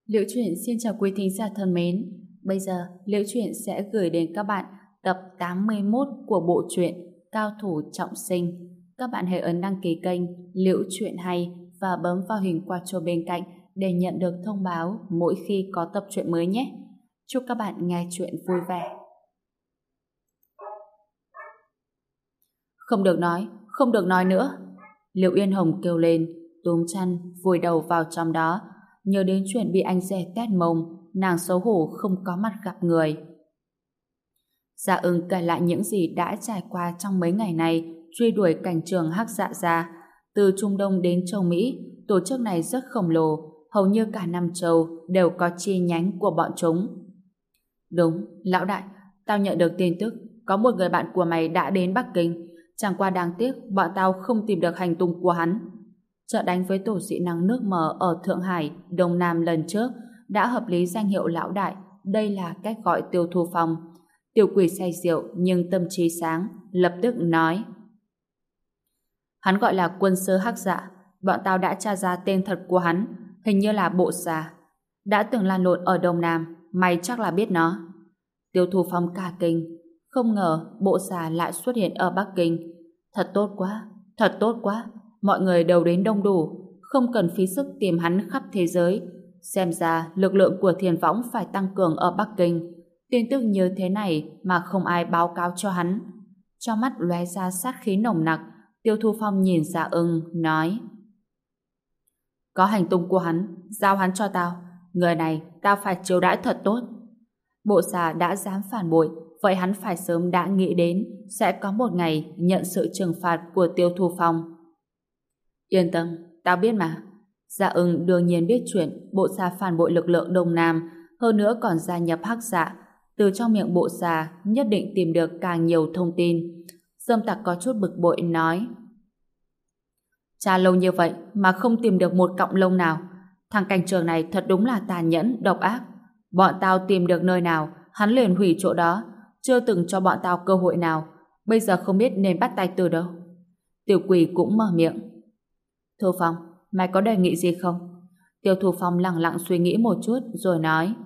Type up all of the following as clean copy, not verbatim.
Liễu Chuyện xin chào quý thính giả thân mến. Bây giờ, Liễu Chuyện sẽ gửi đến các bạn tập 81 của bộ truyện Cao thủ trọng sinh. Các bạn hãy ấn đăng ký kênh Liễu Chuyện hay và bấm vào hình quả chuông bên cạnh để nhận được thông báo mỗi khi có tập truyện mới nhé. Chúc các bạn nghe chuyện vui vẻ. Không được nói nữa. Liễu Yên Hồng kêu lên, túm chăn, vùi đầu vào trong đó. Nhớ đến chuyện bị anh rể tét mông, nàng xấu hổ không có mặt gặp người. Dạ Ưng kể lại những gì đã trải qua trong mấy ngày này truy đuổi cảnh trường Hắc Dạ gia. Từ Trung Đông đến châu Mỹ, tổ chức này rất khổng lồ, hầu như cả năm châu đều có chi nhánh của bọn chúng. Đúng, lão đại, tao nhận được tin tức có một người bạn của mày đã đến Bắc Kinh, chẳng qua đáng tiếc bọn tao không tìm được hành tung của hắn. Trận đánh với tổ dị năng nước mờ ở Thượng Hải, Đông Nam lần trước đã hợp lý danh hiệu lão đại, đây là cách gọi Tiêu Thu Phong. Tiểu quỷ say rượu nhưng tâm trí sáng, lập tức nói: hắn gọi là quân sư Hắc Dạ, bọn tao đã tra ra tên thật của hắn, hình như là Bộ Xà, đã từng lan lộn ở Đông Nam, mày chắc là biết nó. Tiêu Thu Phong cả kinh, không ngờ Bộ Xà lại xuất hiện ở Bắc Kinh. Thật tốt quá, mọi người đều đến đông đủ, không cần phí sức tìm hắn khắp thế giới. Xem ra lực lượng của Thiền Võng phải tăng cường ở Bắc Kinh. Tin tức như thế này mà không ai báo cáo cho hắn. Trong mắt lóe ra sát khí nồng nặc, Tiêu Thu Phong nhìn Dạ Ưng, nói: có hành tung của hắn, giao hắn cho tao. Người này tao phải chiếu đãi thật tốt. Bộ Xà đã dám phản bội, vậy hắn phải sớm đã nghĩ đến sẽ có một ngày nhận sự trừng phạt của Tiêu Thu Phong. Yên tâm, tao biết mà. Dạ Ưng đương nhiên biết chuyện Bộ Xà phản bội lực lượng Đông Nam, hơn nữa còn gia nhập Hắc Dạ. Từ trong miệng Bộ Xà nhất định tìm được càng nhiều thông tin. Dâm Tặc có chút bực bội nói: tra lâu như vậy mà không tìm được một cọng lông nào. Thằng cảnh trường này thật đúng là tàn nhẫn, độc ác. Bọn tao tìm được nơi nào, hắn liền hủy chỗ đó, chưa từng cho bọn tao cơ hội nào. Bây giờ không biết nên bắt tay từ đâu. Tiểu quỷ cũng mở miệng: Thu Phong, mày có đề nghị gì không? Tiêu Thu Phong lặng lặng suy nghĩ một chút rồi nói: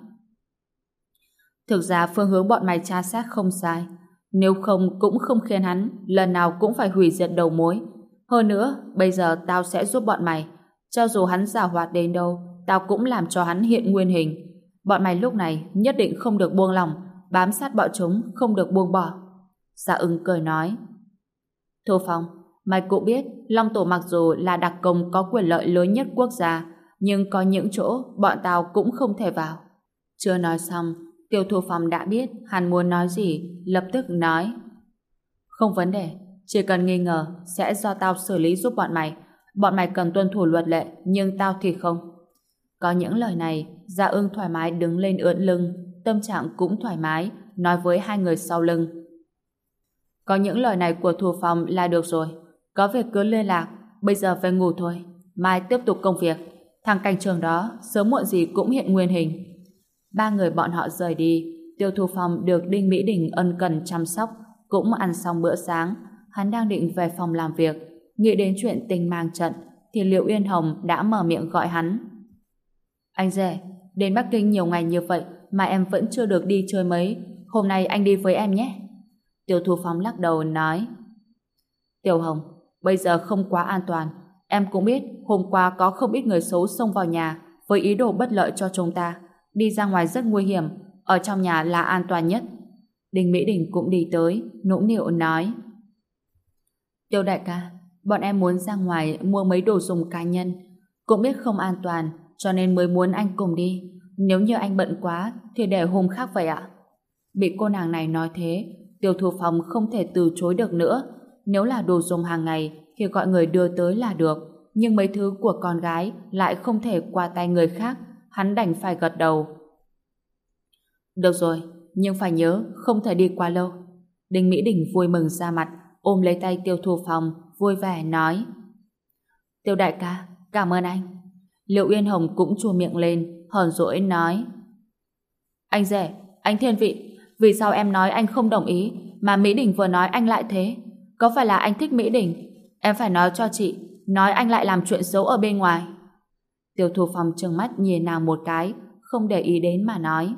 thực ra phương hướng bọn mày tra xét không sai, nếu không cũng không khiến hắn lần nào cũng phải hủy diệt đầu mối. Hơn nữa, bây giờ tao sẽ giúp bọn mày, cho dù hắn giàu hoạt đến đâu, tao cũng làm cho hắn hiện nguyên hình. Bọn mày lúc này nhất định không được buông lỏng, bám sát bọn chúng, không được buông bỏ. Dạ Ưng cười nói: Thu Phong, mày cũng biết Long Tổ mặc dù là đặc công có quyền lợi lớn nhất quốc gia, nhưng có những chỗ bọn tao cũng không thể vào. Chưa nói xong, Tiêu Thu Phong đã biết hắn muốn nói gì, lập tức nói: không vấn đề, chỉ cần nghi ngờ sẽ do tao xử lý giúp bọn mày. Bọn mày cần tuân thủ luật lệ, nhưng tao thì không. Có những lời này, Dạ Ưng thoải mái đứng lên ưỡn lưng, tâm trạng cũng thoải mái, nói với hai người sau lưng: có những lời này của Thu Phong là được rồi, có việc cứ liên lạc, bây giờ về ngủ thôi, mai tiếp tục công việc. Thằng cảnh trường đó sớm muộn gì cũng hiện nguyên hình. Ba người bọn họ rời đi. Tiêu Thu Phong được Đinh Mỹ Đình ân cần chăm sóc, cũng ăn xong bữa sáng. Hắn đang định về phòng làm việc, nghĩ đến chuyện tình mang trận thì Liễu Yên Hồng đã mở miệng gọi hắn: anh rể, đến Bắc Kinh nhiều ngày như vậy mà em vẫn chưa được đi chơi mấy, hôm nay anh đi với em nhé. Tiêu Thu Phong lắc đầu nói: Tiểu Hồng, bây giờ không quá an toàn. Em cũng biết hôm qua có không ít người xấu xông vào nhà với ý đồ bất lợi cho chúng ta. Đi ra ngoài rất nguy hiểm, ở trong nhà là an toàn nhất. Đinh Mỹ Đình cũng đi tới, nũng nịu nói: Tiêu đại ca, bọn em muốn ra ngoài mua mấy đồ dùng cá nhân, cũng biết không an toàn, cho nên mới muốn anh cùng đi. Nếu như anh bận quá thì để hôm khác vậy ạ. Bị cô nàng này nói thế, Tiêu Thu Phong không thể từ chối được nữa. Nếu là đồ dùng hàng ngày thì gọi người đưa tới là được, nhưng mấy thứ của con gái lại không thể qua tay người khác. Hắn đành phải gật đầu. Được rồi, nhưng phải nhớ không thể đi quá lâu. Đinh Mỹ Đình vui mừng ra mặt, ôm lấy tay Tiêu Thu Phong, vui vẻ nói: Tiêu đại ca, cảm ơn anh. Liễu Yên Hồng cũng chua miệng lên, hờn dỗi nói: anh rể, anh thiên vị, vì sao em nói anh không đồng ý mà Mỹ Đình vừa nói anh lại thế? Có phải là anh thích Mỹ Đình? Em phải nói cho chị, nói anh lại làm chuyện xấu ở bên ngoài. Tiêu Thu Phong trừng mắt nhìn nàng một cái, không để ý đến mà nói.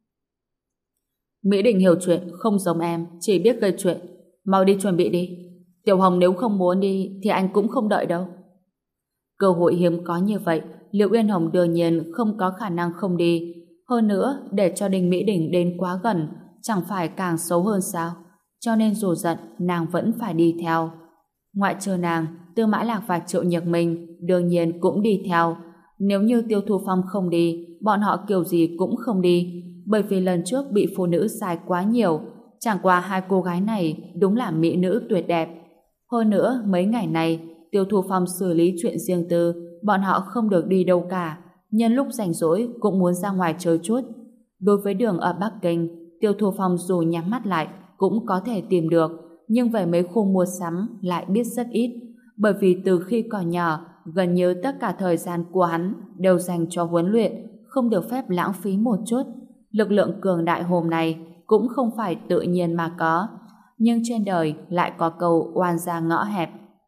Mỹ Đình hiểu chuyện, không giống em, chỉ biết gây chuyện. Mau đi chuẩn bị đi. Tiểu Hồng nếu không muốn đi thì anh cũng không đợi đâu. Cơ hội hiếm có như vậy, Liệu Uyên Hồng đương nhiên không có khả năng không đi. Hơn nữa, để cho Đinh Mỹ Đình đến quá gần, chẳng phải càng xấu hơn sao? Cho nên dù giận, nàng vẫn phải đi theo. Ngoại trừ nàng, Tư Mã Lạc và Triệu Nhược Minh đương nhiên cũng đi theo. Nếu như Tiêu Thu Phong không đi, bọn họ kiểu gì cũng không đi, bởi vì lần trước bị phụ nữ sai quá nhiều. Chẳng qua hai cô gái này đúng là mỹ nữ tuyệt đẹp. Hơn nữa, mấy ngày này, Tiêu Thu Phong xử lý chuyện riêng tư, bọn họ không được đi đâu cả. Nhân lúc rảnh rỗi cũng muốn ra ngoài chơi chút. Đối với đường ở Bắc Kinh, Tiêu Thu Phong dù nhắm mắt lại cũng có thể tìm được, nhưng về mấy khu mua sắm lại biết rất ít, bởi vì từ khi còn nhỏ, gần như tất cả thời gian của hắn đều dành cho huấn luyện, không được phép lãng phí một chút. Lực lượng cường đại hôm nay cũng không phải tự nhiên mà có, nhưng trên đời lại có câu oan gia ngõ hẹp.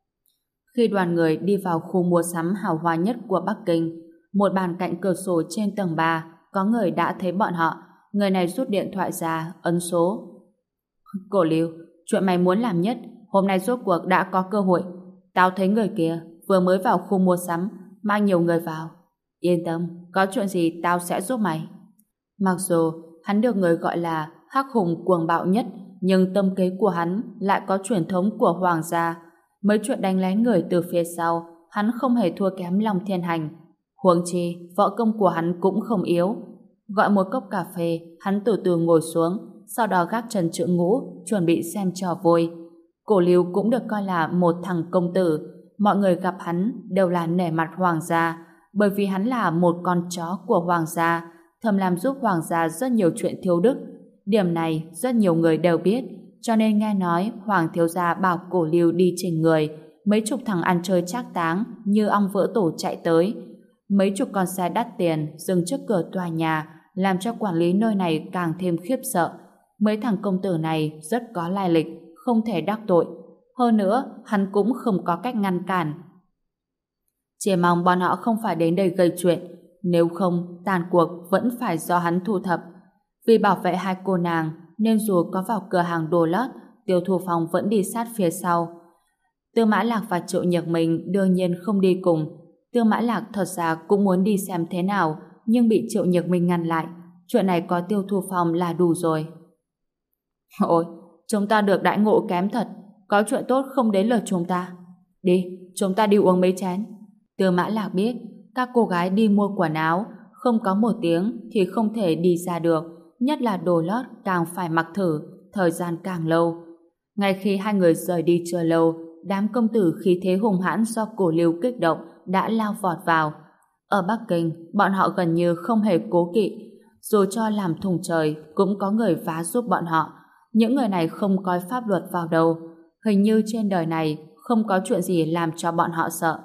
Khi đoàn người đi vào khu mua sắm hào hoa nhất của Bắc Kinh, một bàn cạnh cửa sổ trên tầng 3 có người đã thấy bọn họ. Người này rút điện thoại ra, ấn số. Cổ Lưu, chuyện mày muốn làm nhất, hôm nay rốt cuộc đã có cơ hội. Tao thấy người kia vừa mới vào khu mua sắm, mang nhiều người vào. Yên tâm, có chuyện gì tao sẽ giúp mày. Mặc dù hắn được người gọi là hắc hùng cuồng bạo nhất, nhưng tâm kế của hắn lại có truyền thống của hoàng gia. Mấy chuyện đánh lén người từ phía sau, hắn không hề thua kém Long Thiên Hành. Huống chi, võ công của hắn cũng không yếu. Gọi một cốc cà phê, hắn từ từ ngồi xuống, sau đó gác chân chữ ngũ, chuẩn bị xem trò vui. Cổ Lưu cũng được coi là một thằng công tử. Mọi người gặp hắn đều là nể mặt hoàng gia, bởi vì hắn là một con chó của hoàng gia, thầm làm giúp hoàng gia rất nhiều chuyện thiếu đức. Điểm này rất nhiều người đều biết, cho nên nghe nói hoàng thiếu gia bảo Cổ Lưu đi chỉnh người, mấy chục thằng ăn chơi trác táng như ong vỡ tổ chạy tới. Mấy chục con xe đắt tiền dừng trước cửa tòa nhà, làm cho quản lý nơi này càng thêm khiếp sợ. Mấy thằng công tử này rất có lai lịch, không thể đắc tội. Hơn nữa, hắn cũng không có cách ngăn cản. Chỉ mong bọn họ không phải đến đây gây chuyện, nếu không, tàn cuộc vẫn phải do hắn thu thập. Vì bảo vệ hai cô nàng, nên dù có vào cửa hàng đồ lót, Tiêu Thu Phong vẫn đi sát phía sau. Tư Mã Lạc và Triệu Nhược Minh đương nhiên không đi cùng. Tư Mã Lạc thật ra cũng muốn đi xem thế nào, nhưng bị Triệu Nhược Minh ngăn lại. Chuyện này có Tiêu Thu Phong là đủ rồi. Ôi, chúng ta được đãi ngộ kém thật, có chuyện tốt không đến lượt chúng ta. Đi, chúng ta đi uống mấy chén. Tư Mã Lạc biết, các cô gái đi mua quần áo, không có một tiếng thì không thể đi ra được, nhất là đồ lót càng phải mặc thử, thời gian càng lâu. Ngay khi hai người rời đi chưa lâu, đám công tử khí thế hùng hãn do Cổ Lưu kích động đã lao vọt vào. Ở Bắc Kinh, bọn họ gần như không hề cố kỵ, dù cho làm thùng trời cũng có người vá giúp bọn họ. Những người này không coi pháp luật vào đâu, hình như trên đời này không có chuyện gì làm cho bọn họ sợ.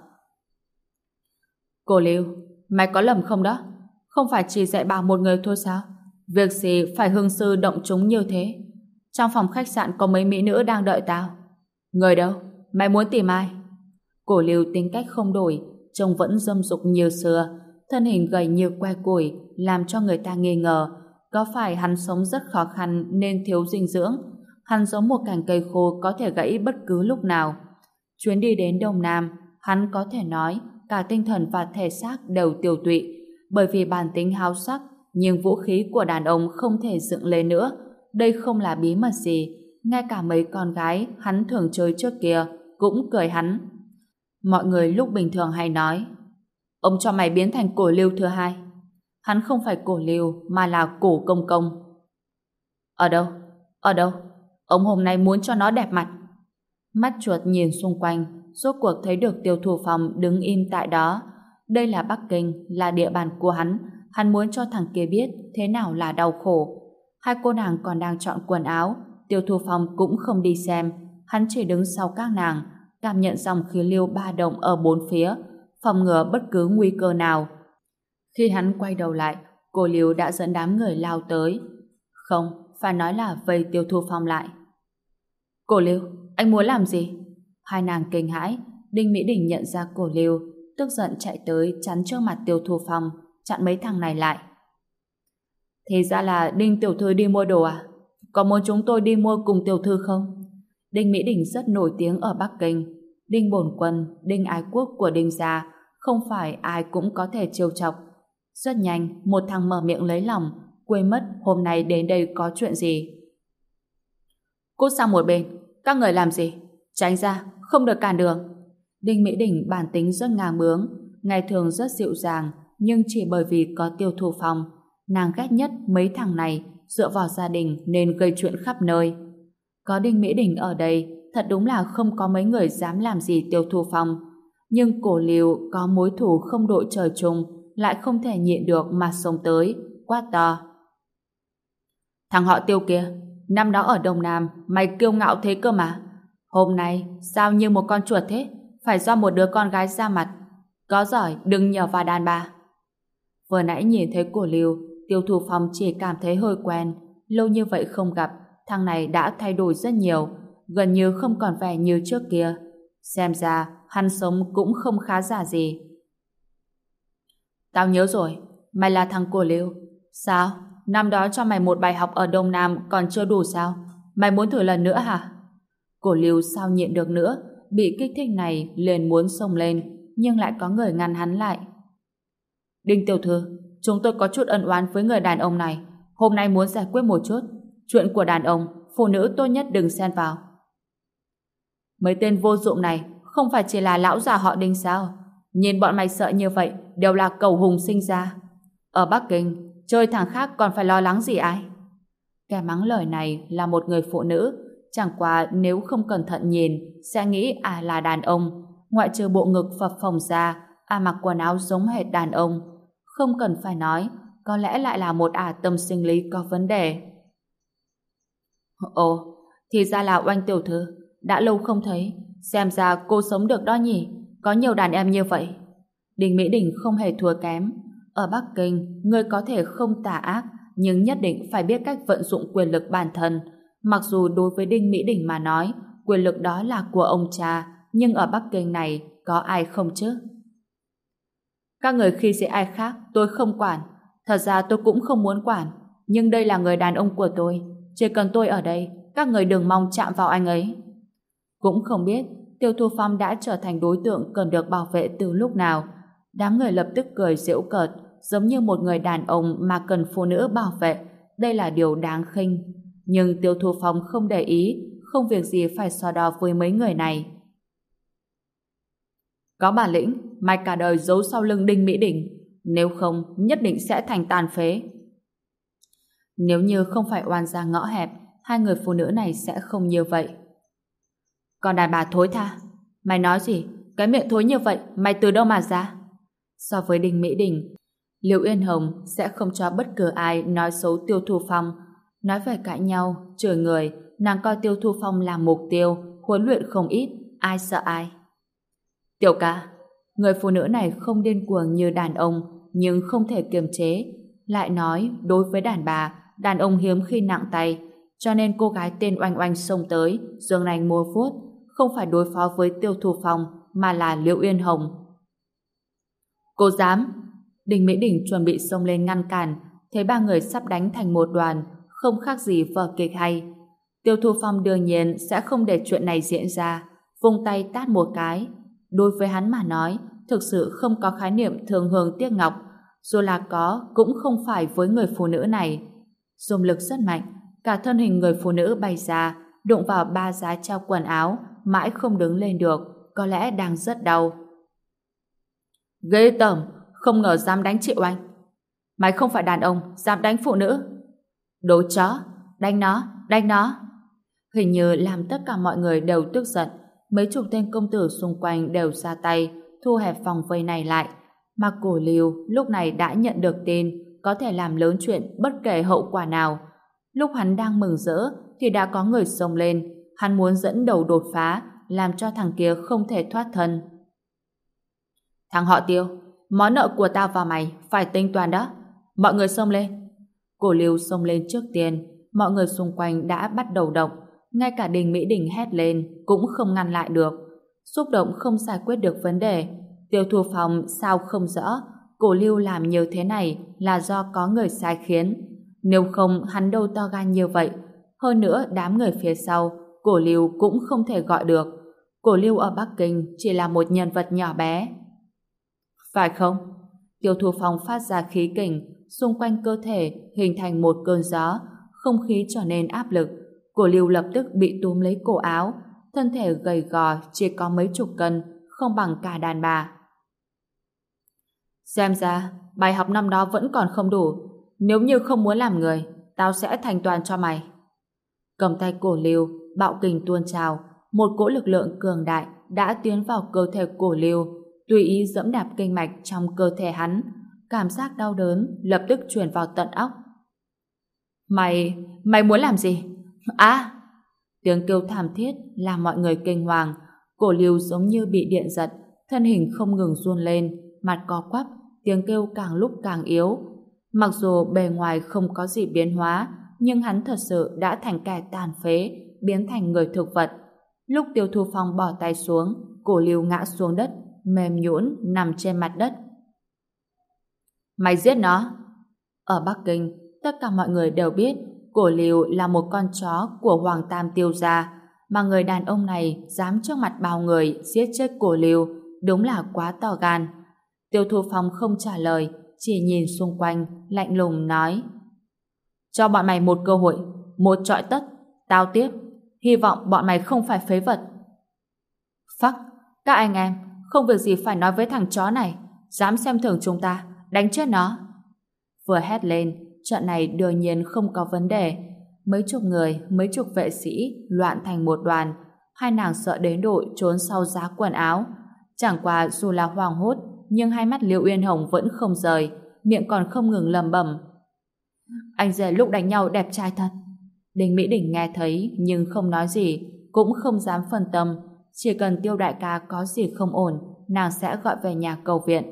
Cổ Lưu, mày có lầm không đó? Không phải chỉ dạy bảo một người thôi sao? Việc gì phải hương sư động chúng như thế? Trong phòng khách sạn có mấy mỹ nữ đang đợi tao. Người đâu? Mày muốn tìm ai? Cổ Lưu tính cách không đổi, trông vẫn dâm dục như xưa, thân hình gầy như que củi, làm cho người ta nghi ngờ có phải hắn sống rất khó khăn nên thiếu dinh dưỡng. Hắn giống một cành cây khô có thể gãy bất cứ lúc nào. Chuyến đi đến Đông Nam, hắn có thể nói cả tinh thần và thể xác đều tiêu tụy, bởi vì bản tính háo sắc, nhưng vũ khí của đàn ông không thể dựng lên nữa. Đây không là bí mật gì, ngay cả mấy con gái hắn thường chơi trước kia cũng cười hắn. Mọi người lúc bình thường hay nói, ông cho mày biến thành Cổ Lưu thứ hai. Hắn không phải Cổ Lưu mà là Cổ Công Công. Ở đâu? Ở đâu? Ông hôm nay muốn cho nó đẹp mặt. Mắt chuột nhìn xung quanh, rốt cuộc thấy được Tiêu Thu Phong đứng im tại đó. Đây là Bắc Kinh, là địa bàn của hắn muốn cho thằng kia biết thế nào là đau khổ. Hai cô nàng còn đang chọn quần áo, Tiêu Thu Phong cũng không đi xem, hắn chỉ đứng sau các nàng, cảm nhận dòng khí lưu ba động ở bốn phía, phòng ngừa bất cứ nguy cơ nào. Khi hắn quay đầu lại, Cổ Lưu đã dẫn đám người lao tới. Không, phải nói là vây Tiêu Thu Phong lại. Cổ Lưu, anh muốn làm gì? Hai nàng kinh hãi. Đinh Mỹ Đình nhận ra Cổ Lưu, tức giận chạy tới chắn trước mặt Tiêu Thu Phong, chặn mấy thằng này lại. Thì ra là Đinh tiểu thư đi mua đồ à? Có muốn chúng tôi đi mua cùng tiểu thư không? Đinh Mỹ Đình rất nổi tiếng ở Bắc Kinh. Đinh Bổn Quân, Đinh Ái Quốc của Đinh gia không phải ai cũng có thể trêu chọc. Rất nhanh, một thằng mở miệng lấy lòng, quên mất hôm nay đến đây có chuyện gì. Cút sang một bên, các người làm gì? Tránh ra, không được cản đường. Đinh Mỹ Đình bản tính rất ngang bướng, ngày thường rất dịu dàng, nhưng chỉ bởi vì có Tiêu Thu Phong, nàng ghét nhất mấy thằng này dựa vào gia đình nên gây chuyện khắp nơi. Có Đinh Mỹ Đình ở đây, thật đúng là không có mấy người dám làm gì Tiêu Thu Phong. Nhưng Cổ Lưu có mối thù không đội trời chung, lại không thể nhịn được mà xông tới, quát to. Thằng họ Tiêu kia, năm đó ở Đông Nam, mày kiêu ngạo thế cơ mà. Hôm nay, sao như một con chuột thế? Phải do một đứa con gái ra mặt. Có giỏi, đừng nhờ vào đàn bà. Vừa nãy nhìn thấy Cổ Lưu, Tiêu Thu Phong chỉ cảm thấy hơi quen. Lâu như vậy không gặp, thằng này đã thay đổi rất nhiều, gần như không còn vẻ như trước kia. Xem ra, hắn sống cũng không khá giả gì. Tao nhớ rồi, mày là thằng Cổ Lưu. Sao? Năm đó cho mày một bài học ở Đông Nam còn chưa đủ sao? Mày muốn thử lần nữa hả? Cổ Lưu sao nhịn được nữa, bị kích thích này liền muốn xông lên, nhưng lại có người ngăn hắn lại. Đinh tiểu thư, chúng tôi có chút ân oán với người đàn ông này, hôm nay muốn giải quyết một chút. Chuyện của đàn ông, phụ nữ tốt nhất đừng xen vào. Mấy tên vô dụng này không phải chỉ là lão già họ Đinh sao? Nhìn bọn mày sợ như vậy đều là cẩu hùng sinh ra. Ở Bắc Kinh, chơi thằng khác còn phải lo lắng gì ai? Kẻ mắng lời này là một người phụ nữ, chẳng qua nếu không cẩn thận nhìn sẽ nghĩ là đàn ông, ngoại trừ bộ ngực phập phồng ra, mặc quần áo giống hệt đàn ông. Không cần phải nói, có lẽ lại là một tâm sinh lý có vấn đề. Ồ, thì ra là Oanh tiểu thư, đã lâu không thấy, xem ra cô sống được đó nhỉ, có nhiều đàn em như vậy. Đinh Mỹ Đình không hề thua kém. Ở Bắc Kinh, người có thể không tà ác, nhưng nhất định phải biết cách vận dụng quyền lực bản thân. Mặc dù đối với Đinh Mỹ Đình mà nói, quyền lực đó là của ông cha, nhưng ở Bắc Kinh này có ai không chứ? Các người khi dễ ai khác, tôi không quản. Thật ra tôi cũng không muốn quản, nhưng đây là người đàn ông của tôi. Chỉ cần tôi ở đây, các người đừng mong chạm vào anh ấy. Cũng không biết Tiêu Thu Phong đã trở thành đối tượng cần được bảo vệ từ lúc nào. Đám người lập tức cười giễu cợt, giống như một người đàn ông mà cần phụ nữ bảo vệ. Đây là điều đáng khinh. Nhưng Tiêu Thu Phong không để ý, không việc gì phải so đo với mấy người này. Có bản lĩnh, mày cả đời giấu sau lưng Đinh Mỹ Đình. Nếu không, nhất định sẽ thành tàn phế. Nếu như không phải oan gia ngõ hẹp, hai người phụ nữ này sẽ không như vậy. Còn đàn bà thối tha, mày nói gì? Cái miệng thối như vậy, mày từ đâu mà ra? So với Đinh Mỹ Đình, Liễu Yên Hồng sẽ không cho bất cứ ai nói xấu Tiêu Thu Phong. Nói về cãi nhau, chửi người, nàng coi Tiêu Thu Phong là mục tiêu, huấn luyện không ít, ai sợ ai. Tiểu ca, người phụ nữ này không điên cuồng như đàn ông, nhưng không thể kiềm chế. Lại nói, đối với đàn bà, đàn ông hiếm khi nặng tay, cho nên cô gái tên Oanh Oanh xông tới, giương nanh mua vuốt, không phải đối phó với Tiêu Thu Phong, mà là Liễu Yên Hồng. Cô dám? Đinh Mỹ Đình chuẩn bị xông lên ngăn cản, thấy ba người sắp đánh thành một đoàn, không khác gì vở kịch hay. Tiêu Thu Phong đương nhiên sẽ không để chuyện này diễn ra, vung tay tát một cái. Đối với hắn mà nói, thực sự không có khái niệm thường hương tiếc ngọc, dù là có cũng không phải với người phụ nữ này. Dùng lực rất mạnh, cả thân hình người phụ nữ bay ra, đụng vào ba giá treo quần áo, mãi không đứng lên được, có lẽ đang rất đau. Ghê tởm, không ngờ dám đánh chị Oanh. Mày không phải đàn ông, dám đánh phụ nữ. Đồ chó, đánh nó, đánh nó. Hình như làm tất cả mọi người đều tức giận, mấy chục tên công tử xung quanh đều ra tay, thu hẹp vòng vây này lại. Mà Cổ Lưu lúc này đã nhận được tin, có thể làm lớn chuyện bất kể hậu quả nào. Lúc hắn đang mừng rỡ, thì đã có người xông lên, hắn muốn dẫn đầu đột phá, làm cho thằng kia không thể thoát thân. Thằng họ Tiêu, món nợ của tao và mày phải tính toán đó. Mọi người xông lên. Cổ Lưu xông lên trước tiên, mọi người xung quanh đã bắt đầu động, ngay cả Đinh Mỹ Đình hét lên cũng không ngăn lại được. Xúc động không giải quyết được vấn đề. Tiêu Thu Phong sao không rõ Cổ Lưu làm như thế này là do có người sai khiến. Nếu không hắn đâu to gan như vậy. Hơn nữa đám người phía sau, Cổ Lưu cũng không thể gọi được. Cổ Lưu ở Bắc Kinh chỉ là một nhân vật nhỏ bé. Phải không? Tiêu Thu Phong phát ra khí kình, xung quanh cơ thể hình thành một cơn gió, không khí trở nên áp lực. Cổ Lưu lập tức bị túm lấy cổ áo, thân thể gầy gò chỉ có mấy chục cân, không bằng cả đàn bà. Xem ra, bài học năm đó vẫn còn không đủ. Nếu như không muốn làm người, tao sẽ thành toàn cho mày. Cầm tay Cổ Lưu, bạo kình tuôn trào, một cỗ lực lượng cường đại đã tiến vào cơ thể Cổ Lưu, tùy ý dẫm đạp kinh mạch trong cơ thể hắn. Cảm giác đau đớn lập tức truyền vào tận óc. Mày muốn làm gì? À! Tiếng kêu thảm thiết làm mọi người kinh hoàng. Cổ Lưu giống như bị điện giật, thân hình không ngừng run lên, mặt co quắp, tiếng kêu càng lúc càng yếu. Mặc dù bề ngoài không có gì biến hóa, nhưng hắn thật sự đã thành kẻ tàn phế, biến thành người thực vật. Lúc Tiêu Thu Phong bỏ tay xuống, Cổ Lưu ngã xuống đất, mềm nhũn nằm trên mặt đất. Mày giết nó! Ở Bắc Kinh, tất cả mọi người đều biết Cổ Lưu là một con chó của Hoàng Tam Tiêu gia, mà người đàn ông này dám trước mặt bao người giết chết Cổ Lưu, đúng là quá to gan. Tiêu Thu Phong không trả lời, chỉ nhìn xung quanh, lạnh lùng nói: cho bọn mày một cơ hội, một trọi tất, tao tiếp. Hy vọng bọn mày không phải phế vật. Phắc, các anh em, không việc gì phải nói với thằng chó này, dám xem thường chúng ta, đánh chết nó. Vừa hét lên, trận này đương nhiên không có vấn đề. Mấy chục người, mấy chục vệ sĩ loạn thành một đoàn. Hai nàng sợ đến độ trốn sau giá quần áo. Chẳng qua dù là hoảng hốt, nhưng hai mắt Liễu Uyên Hồng vẫn không rời, miệng còn không ngừng lẩm bẩm: anh rể lúc đánh nhau đẹp trai thật. Đinh Mỹ Đình nghe thấy nhưng không nói gì, cũng không dám phân tâm. Chỉ cần Tiêu đại ca có gì không ổn, nàng sẽ gọi về nhà cầu viện.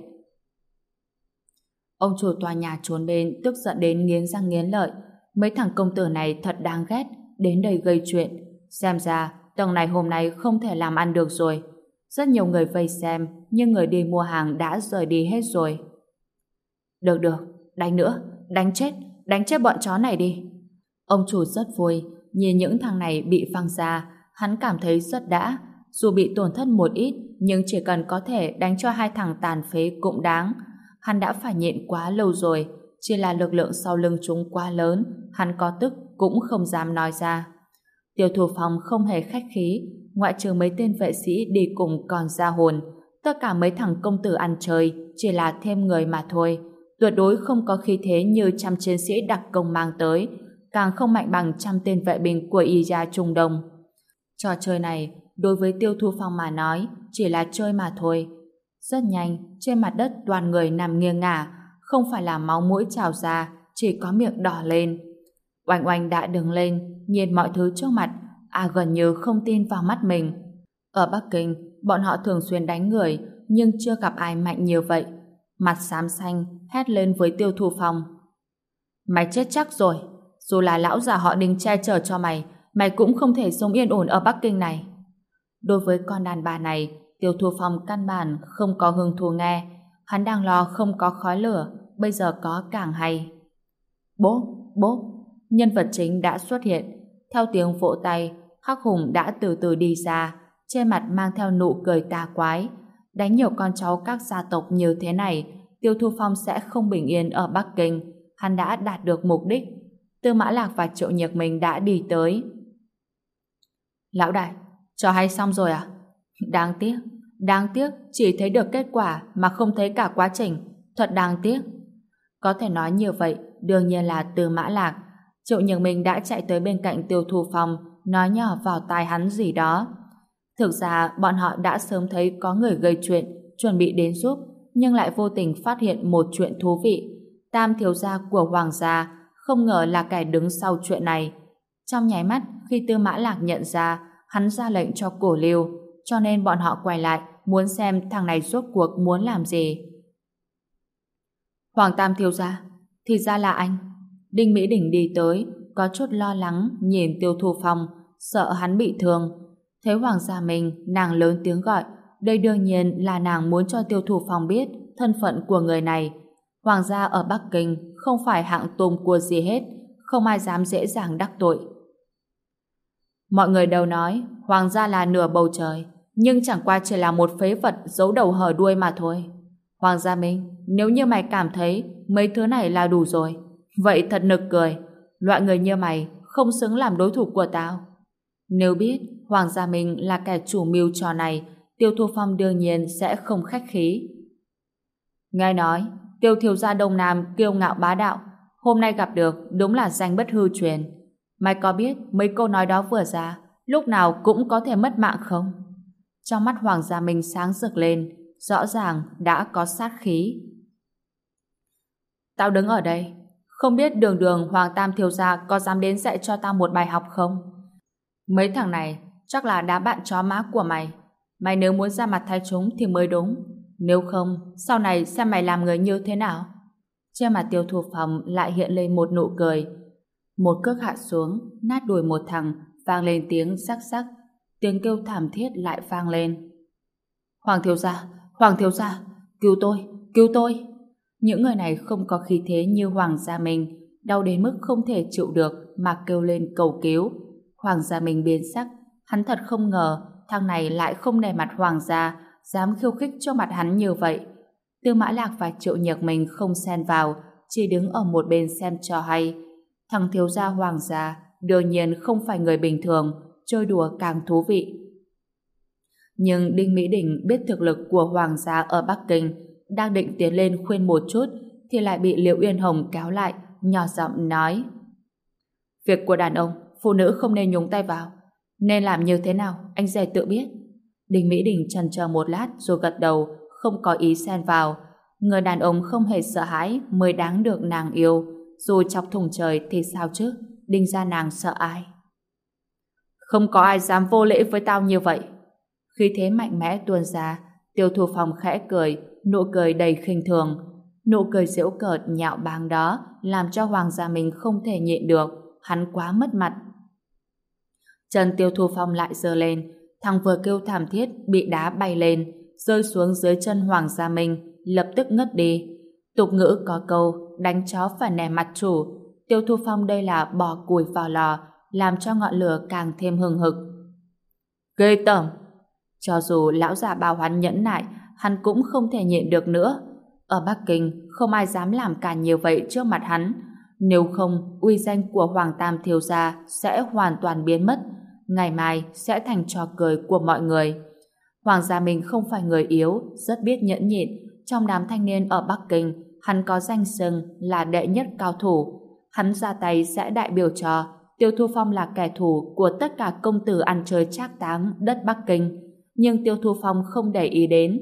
Ông chủ tòa nhà trốn bên tức giận đến nghiến răng nghiến lợi. Mấy thằng công tử này thật đáng ghét, đến đây gây chuyện. Xem ra tầng này hôm nay không thể làm ăn được rồi. Rất nhiều người vây xem, nhưng người đi mua hàng đã rời đi hết rồi. Được, đánh nữa, đánh chết bọn chó này đi. Ông chủ rất vui, nhìn những thằng này bị văng ra, hắn cảm thấy rất đã. Dù bị tổn thất một ít, nhưng chỉ cần có thể đánh cho hai thằng tàn phế cũng đáng. Hắn đã phải nhịn quá lâu rồi, chỉ là lực lượng sau lưng chúng quá lớn, hắn có tức cũng không dám nói ra. Tiêu Thủ Phong không hề khách khí, ngoại trừ mấy tên vệ sĩ đi cùng còn ra hồn. Tất cả mấy thằng công tử ăn chơi chỉ là thêm người mà thôi, tuyệt đối không có khí thế như trăm chiến sĩ đặc công mang tới, càng không mạnh bằng trăm tên vệ binh của Y gia Trung Đông. Trò chơi này đối với Tiêu Thu Phong mà nói chỉ là chơi mà thôi. Rất nhanh, trên mặt đất toàn người nằm nghiêng ngả, không phải là máu mũi trào ra, chỉ có miệng đỏ lên. Oanh Oanh đã đứng lên, nhìn mọi thứ trước mặt, gần như không tin vào mắt mình. Ở Bắc Kinh, bọn họ thường xuyên đánh người, nhưng chưa gặp ai mạnh như vậy. Mặt xám xanh, hét lên với Tiêu Thu Phong: mày chết chắc rồi, dù là lão già họ Đinh che chở cho mày, mày cũng không thể sống yên ổn ở Bắc Kinh này. Đối với con đàn bà này, Tiêu Thu Phong căn bản không có hứng thú nghe. Hắn đang lo không có khói lửa, bây giờ có càng hay. Bốp, nhân vật chính đã xuất hiện. Theo tiếng vỗ tay, Hắc Hùng đã từ từ đi ra, trên mặt mang theo nụ cười tà quái. Đánh nhiều con cháu các gia tộc như thế này, Tiêu Thu Phong sẽ không bình yên ở Bắc Kinh. Hắn đã đạt được mục đích. Tư Mã Lạc và Triệu Nhược Minh đã đi tới. Lão đại, trò hay xong rồi à? Đáng tiếc chỉ thấy được kết quả mà không thấy cả quá trình. Thật đáng tiếc. Có thể nói như vậy, đương nhiên là Tư Mã Lạc. Triệu Nhược Minh đã chạy tới bên cạnh Tiêu Thu Phong, nói nhỏ vào tai hắn gì đó. Thực ra bọn họ đã sớm thấy có người gây chuyện, chuẩn bị đến giúp, nhưng lại vô tình phát hiện một chuyện thú vị. Tam thiếu gia của Hoàng gia không ngờ là kẻ đứng sau chuyện này. Trong nháy mắt, khi Tư Mã Lạc nhận ra, hắn ra lệnh cho Cổ Lưu, cho nên bọn họ quay lại muốn xem thằng này rốt cuộc muốn làm gì. Hoàng Tam thiếu gia, thì ra là anh. Đinh Mỹ Đình đi tới, có chút lo lắng nhìn Tiêu Thu Phong, sợ hắn bị thương. Thấy Hoàng gia mình, nàng lớn tiếng gọi. Đây đương nhiên là nàng muốn cho Tiêu Thu Phong biết thân phận của người này. Hoàng gia ở Bắc Kinh không phải hạng tôm cua gì hết, không ai dám dễ dàng đắc tội. Mọi người đều nói hoàng gia là nửa bầu trời, nhưng chẳng qua chỉ là một phế vật giấu đầu hở đuôi mà thôi. Hoàng Gia Minh, nếu như mày cảm thấy mấy thứ này là đủ rồi, vậy thật nực cười. Loại người như mày không xứng làm đối thủ của tao. Nếu biết Hoàng Gia Minh là kẻ chủ mưu trò này, Tiêu Thu Phong đương nhiên sẽ không khách khí. Nghe nói, Tiêu thiếu gia Đông Nam kiêu ngạo bá đạo, hôm nay gặp được đúng là danh bất hư truyền. Mày có biết mấy câu nói đó vừa ra, lúc nào cũng có thể mất mạng không? Trong mắt Hoàng Gia Minh sáng rực lên, rõ ràng đã có sát khí. Tao đứng ở đây, không biết đường đường Hoàng Tam thiếu gia có dám đến dạy cho tao một bài học không? Mấy thằng này chắc là đá bạn chó má của mày. Mày nếu muốn ra mặt thay chúng thì mới đúng. Nếu không, sau này xem mày làm người như thế nào. Trên mặt Tiêu Thu Phong lại hiện lên một nụ cười. Một cước hạ xuống, nát đùi một thằng, vang lên tiếng rắc rắc. Tiếng kêu thảm thiết lại vang lên. Hoàng thiếu gia, cứu tôi, cứu tôi. Những người này không có khí thế như Hoàng Gia Minh, đau đến mức không thể chịu được mà kêu lên cầu cứu. Hoàng Gia Minh biến sắc, hắn thật không ngờ thằng này lại không nể mặt Hoàng gia, dám khiêu khích cho mặt hắn như vậy. Tư Mã Lạc và Triệu Nhược Minh không xen vào, chỉ đứng ở một bên xem cho hay. Thằng thiếu gia Hoàng gia đương nhiên không phải người bình thường, chơi đùa càng thú vị. Nhưng Đinh Mỹ Đình biết thực lực của Hoàng gia ở Bắc Kinh, đang định tiến lên khuyên một chút thì lại bị Liễu Uyên Hồng kéo lại, nhỏ giọng nói: việc của đàn ông, phụ nữ không nên nhúng tay vào. Nên làm như thế nào, anh rể tự biết. Đinh Mỹ Đình chần chờ một lát rồi gật đầu, không có ý xen vào. Người đàn ông không hề sợ hãi mới đáng được nàng yêu. Dù chọc thủng trời thì sao chứ, Đinh gia nàng sợ ai? Không có ai dám vô lễ với tao như vậy. Khí thế mạnh mẽ tuôn ra, Tiêu Thu Phong khẽ cười, nụ cười đầy khinh thường. Nụ cười giễu cợt nhạo báng đó làm cho Hoàng Gia Minh không thể nhịn được, hắn quá mất mặt. Chân Tiêu Thu Phong lại giơ lên, thằng vừa kêu thảm thiết bị đá bay lên, rơi xuống dưới chân Hoàng Gia Minh, lập tức ngất đi. Tục ngữ có câu đánh chó phải nể mặt chủ. Tiêu Thu Phong đây là bỏ củi vào lò, làm cho ngọn lửa càng thêm hừng hực. Ghê tởm! Cho dù lão già bảo hắn nhẫn nại, hắn cũng không thể nhịn được nữa. Ở Bắc Kinh không ai dám làm càn nhiều vậy trước mặt hắn. Nếu không, uy danh của Hoàng Tam thiếu gia sẽ hoàn toàn biến mất, ngày mai sẽ thành trò cười của mọi người. Hoàng Gia Minh không phải người yếu, rất biết nhẫn nhịn. Trong đám thanh niên ở Bắc Kinh, hắn có danh xưng là đệ nhất cao thủ. Hắn ra tay sẽ đại biểu cho Tiêu Thu Phong là kẻ thù của tất cả công tử ăn chơi trác táng đất Bắc Kinh. Nhưng Tiêu Thu Phong không để ý đến.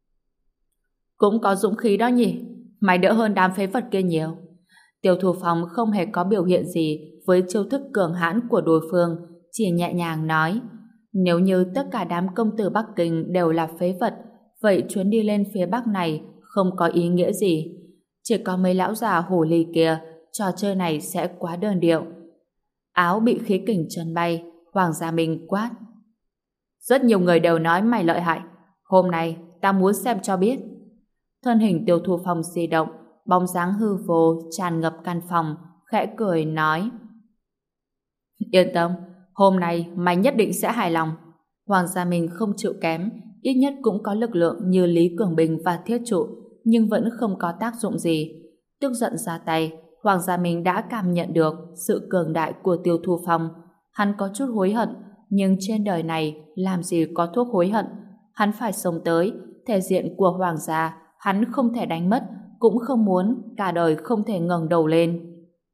Cũng có dũng khí đó nhỉ? Mày đỡ hơn đám phế vật kia nhiều. Tiêu Thu Phong không hề có biểu hiện gì với chiêu thức cường hãn của đối phương, chỉ nhẹ nhàng nói: nếu như tất cả đám công tử Bắc Kinh đều là phế vật, vậy chuyến đi lên phía Bắc này không có ý nghĩa gì. Chỉ có mấy lão già hồ ly kia, trò chơi này sẽ quá đơn điệu. Áo bị khí kình chân bay, Hoàng Gia Minh quát: rất nhiều người đều nói mày lợi hại. Hôm nay ta muốn xem cho biết. Thân hình Tiêu Thu Phong di động, bóng dáng hư vô tràn ngập căn phòng, khẽ cười nói: yên tâm, hôm nay mày nhất định sẽ hài lòng. Hoàng Gia Minh không chịu kém, ít nhất cũng có lực lượng như Lý Cường Bình và Thiết Trụ, nhưng vẫn không có tác dụng gì. Tức giận ra tay, Hoàng Gia Minh đã cảm nhận được sự cường đại của Tiêu Thu Phong. Hắn có chút hối hận, nhưng trên đời này làm gì có thuốc hối hận. Hắn phải sống tới, thể diện của Hoàng gia hắn không thể đánh mất, cũng không muốn cả đời không thể ngẩng đầu lên.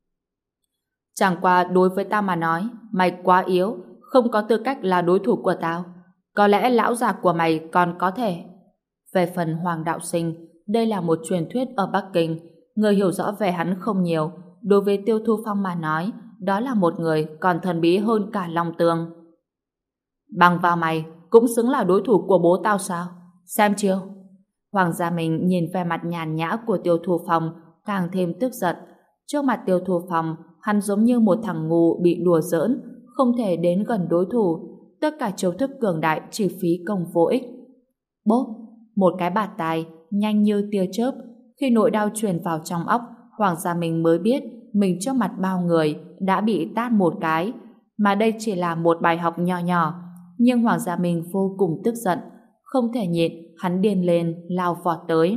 Chẳng qua đối với tao mà nói, mày quá yếu, không có tư cách là đối thủ của tao. Có lẽ lão già của mày còn có thể. Về phần Hoàng Đạo Sinh, đây là một truyền thuyết ở Bắc Kinh, người hiểu rõ về hắn không nhiều. Đối với Tiêu Thu Phong mà nói, đó là một người còn thần bí hơn cả Long Tường. Bằng vào mày cũng xứng là đối thủ của bố tao sao? Xem chiêu. Hoàng Gia Minh nhìn vẻ mặt nhàn nhã của Tiêu Thu Phong càng thêm tức giận. Trước mặt Tiêu Thu Phong, hắn giống như một thằng ngu bị đùa giỡn, không thể đến gần đối thủ. Tất cả chiêu thức cường đại chỉ phí công vô ích. Bốp, một cái bạt tai nhanh như tia chớp. Khi nỗi đau truyền vào trong óc, Hoàng Gia Minh mới biết mình trước mặt bao người đã bị tát một cái, mà đây chỉ là một bài học nho nhỏ. Nhưng Hoàng Gia Minh vô cùng tức giận, không thể nhịn, hắn điên lên, lao vọt tới.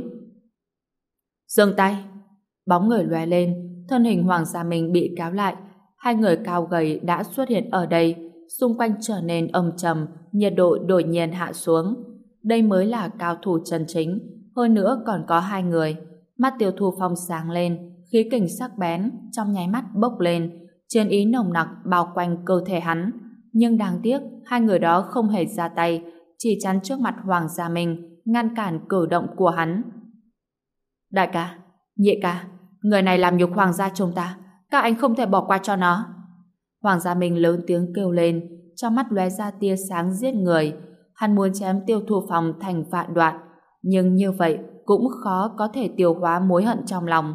Dừng tay! Bóng người lóe lên, thân hình Hoàng Gia Minh bị kéo lại. Hai người cao gầy đã xuất hiện ở đây, xung quanh trở nên âm trầm, nhiệt độ đột nhiên hạ xuống. Đây mới là cao thủ chân chính, hơn nữa còn có hai người. Mắt Tiêu Thu Phong sáng lên, khí kình sắc bén trong nháy mắt bốc lên, chiến ý nồng nặc bao quanh cơ thể hắn. Nhưng đáng tiếc, hai người đó không hề ra tay, chỉ chắn trước mặt Hoàng Gia Minh, ngăn cản cử động của hắn. Đại ca, nhị ca, người này làm nhục Hoàng gia chúng ta, các anh không thể bỏ qua cho nó. Hoàng Gia Minh lớn tiếng kêu lên, trong mắt lóe ra tia sáng giết người. Hắn muốn chém Tiêu Thu Phong thành vạn đoạn, nhưng như vậy cũng khó có thể tiêu hóa mối hận trong lòng.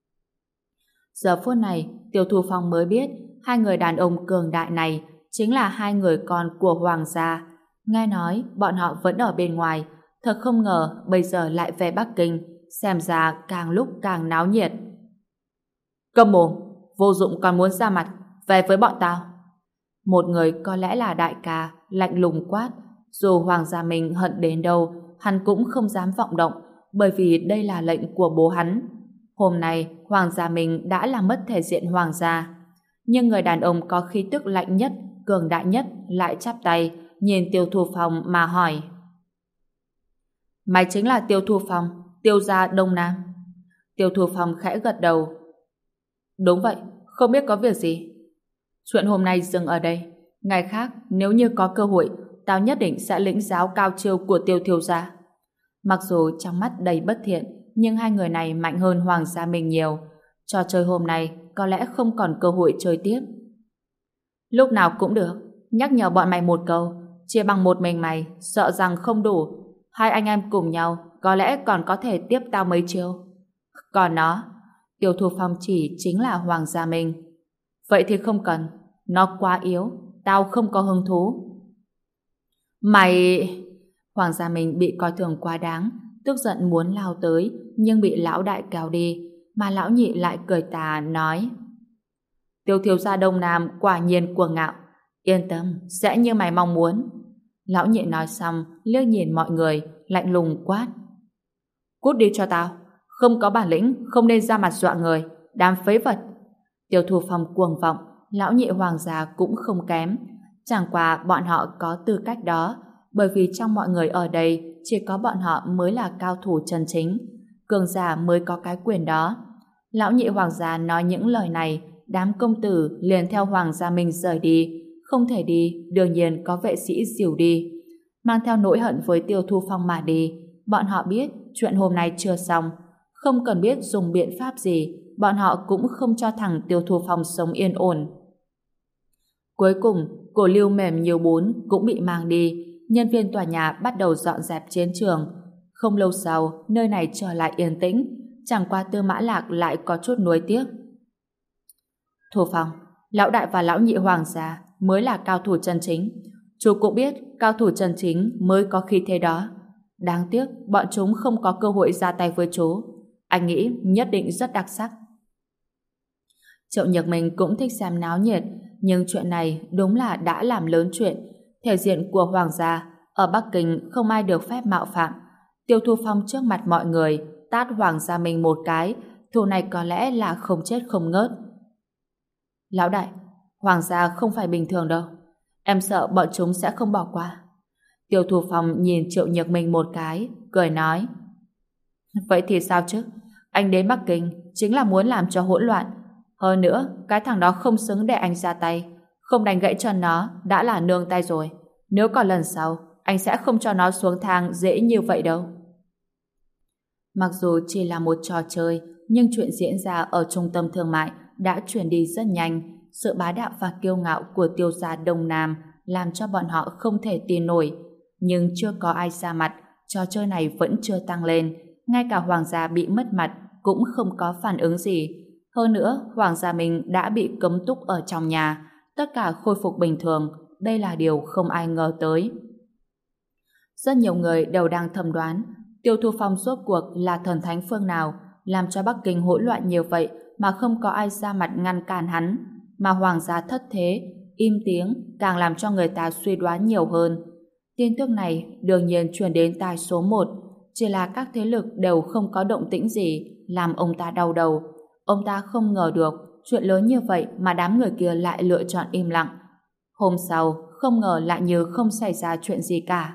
Giờ phút này, Tiêu Thu Phong mới biết hai người đàn ông cường đại này chính là hai người con của Hoàng gia. Nghe nói bọn họ vẫn ở bên ngoài, thật không ngờ bây giờ lại về Bắc Kinh, xem ra càng lúc càng náo nhiệt. Câm mồm, vô dụng còn muốn ra mặt, về với bọn tao. Một người có lẽ là đại ca, lạnh lùng quát. Dù Hoàng Gia Minh hận đến đâu, hắn cũng không dám vọng động, bởi vì đây là lệnh của bố hắn. Hôm nay, Hoàng Gia Minh đã làm mất thể diện Hoàng gia. Nhưng người đàn ông có khí tức lạnh nhất, cường đại nhất lại chắp tay, nhìn Tiêu Thu Phong mà hỏi. Mày chính là Tiêu Thu Phong, Tiêu gia Đông Nam. Tiêu Thu Phong khẽ gật đầu. Đúng vậy, không biết có việc gì. Chuyện hôm nay dừng ở đây. Ngày khác, nếu như có cơ hội, tao nhất định sẽ lĩnh giáo cao chiêu của Tiêu thiếu gia. Mặc dù trong mắt đầy bất thiện, nhưng hai người này mạnh hơn Hoàng Gia Minh nhiều. Trò chơi hôm nay có lẽ không còn cơ hội chơi tiếp. Lúc nào cũng được, nhắc nhở bọn mày một câu, chia bằng một mình mày, sợ rằng không đủ. Hai anh em cùng nhau, có lẽ còn có thể tiếp tao mấy chiêu. Còn nó, Tiêu Thu Phong chỉ chính là Hoàng Gia Minh. Vậy thì không cần, nó quá yếu, tao không có hứng thú. Mày... Hoàng Gia Minh bị coi thường quá đáng, tức giận muốn lao tới, nhưng bị lão đại kéo đi, mà lão nhị lại cười tà nói: Tiêu thiếu gia Đông Nam quả nhiên cuồng ngạo, yên tâm, sẽ như mày mong muốn. Lão nhị nói xong, liếc nhìn mọi người, lạnh lùng quát: Cút đi cho tao, không có bản lĩnh, không nên ra mặt dọa người, đám phế vật. Tiêu Thu Phong cuồng vọng, lão nhị Hoàng gia cũng không kém, chẳng qua bọn họ có tư cách đó, bởi vì trong mọi người ở đây chỉ có bọn họ mới là cao thủ chân chính, cường giả mới có cái quyền đó. Lão nhị Hoàng gia nói những lời này, đám công tử liền theo Hoàng Gia Minh rời đi, không thể đi, đương nhiên có vệ sĩ dìu đi, mang theo nỗi hận với Tiêu Thu Phong mà đi. Bọn họ biết chuyện hôm nay chưa xong, không cần biết dùng biện pháp gì, bọn họ cũng không cho thằng Tiêu Thu Phong sống yên ổn. Cuối cùng, cổ lưu mềm nhiều bún cũng bị mang đi, nhân viên tòa nhà bắt đầu dọn dẹp chiến trường. Không lâu sau, nơi này trở lại yên tĩnh, chẳng qua Tư Mã Lạc lại có chút nuối tiếc. Thu Phong, lão đại và lão nhị Hoàng gia mới là cao thủ chân chính. Chú cũng biết cao thủ chân chính mới có khí thế đó. Đáng tiếc bọn chúng không có cơ hội ra tay với chú. Anh nghĩ nhất định rất đặc sắc. Triệu Nhược Minh cũng thích xem náo nhiệt, nhưng chuyện này đúng là đã làm lớn chuyện. Thể diện của Hoàng gia ở Bắc Kinh không ai được phép mạo phạm. Tiêu Thu Phong trước mặt mọi người tát Hoàng Gia Minh một cái, thù này có lẽ là không chết không ngớt. Lão đại, Hoàng gia không phải bình thường đâu. Em sợ bọn chúng sẽ không bỏ qua. Tiêu Thu Phong nhìn Triệu Nhược Minh một cái, cười nói: Vậy thì sao chứ? Anh đến Bắc Kinh chính là muốn làm cho hỗn loạn. Hơn nữa, cái thằng đó không xứng để anh ra tay. Không đánh gãy chân nó đã là nương tay rồi. Nếu còn lần sau, anh sẽ không cho nó xuống thang dễ như vậy đâu. Mặc dù chỉ là một trò chơi, nhưng chuyện diễn ra ở trung tâm thương mại đã chuyển đi rất nhanh. Sự bá đạo và kiêu ngạo của Tiêu gia Đông Nam làm cho bọn họ không thể tin nổi. Nhưng chưa có ai ra mặt, trò chơi này vẫn chưa tăng lên. Ngay cả Hoàng gia bị mất mặt cũng không có phản ứng gì. Hơn nữa, Hoàng gia mình đã bị cấm túc ở trong nhà. Tất cả khôi phục bình thường. Đây là điều không ai ngờ tới. Rất nhiều người đều đang thầm đoán Tiêu Thu Phong rốt cuộc là thần thánh phương nào, làm cho Bắc Kinh hỗn loạn như vậy mà không có ai ra mặt ngăn cản hắn, mà hoàng gia thất thế, im tiếng càng làm cho người ta suy đoán nhiều hơn. Tin tức này đương nhiên truyền đến tai số một, chỉ là các thế lực đều không có động tĩnh gì làm ông ta đau đầu. Ông ta không ngờ được chuyện lớn như vậy mà đám người kia lại lựa chọn im lặng. Hôm sau, không ngờ lại như không xảy ra chuyện gì cả.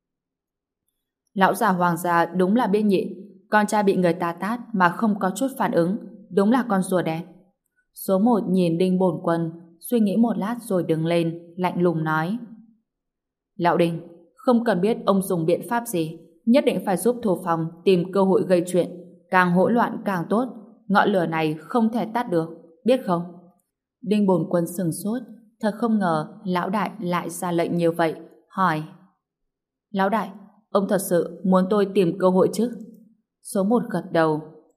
Lão già hoàng gia đúng là biết nhịn, con trai bị người ta tát mà không có chút phản ứng, đúng là con rùa đen. Số một nhìn Đinh Bổn Quân, suy nghĩ một lát rồi đứng lên, lạnh lùng nói: Lão Đinh, không cần biết ông dùng biện pháp gì, nhất định phải giúp Thù Phong tìm cơ hội gây chuyện, càng hỗn loạn càng tốt, ngọn lửa này không thể tắt được, biết không? Đinh Bổn Quân sững sốt, thật không ngờ lão đại lại ra lệnh như vậy, hỏi: Lão đại, ông thật sự muốn tôi tìm cơ hội chứ? Số một gật đầu.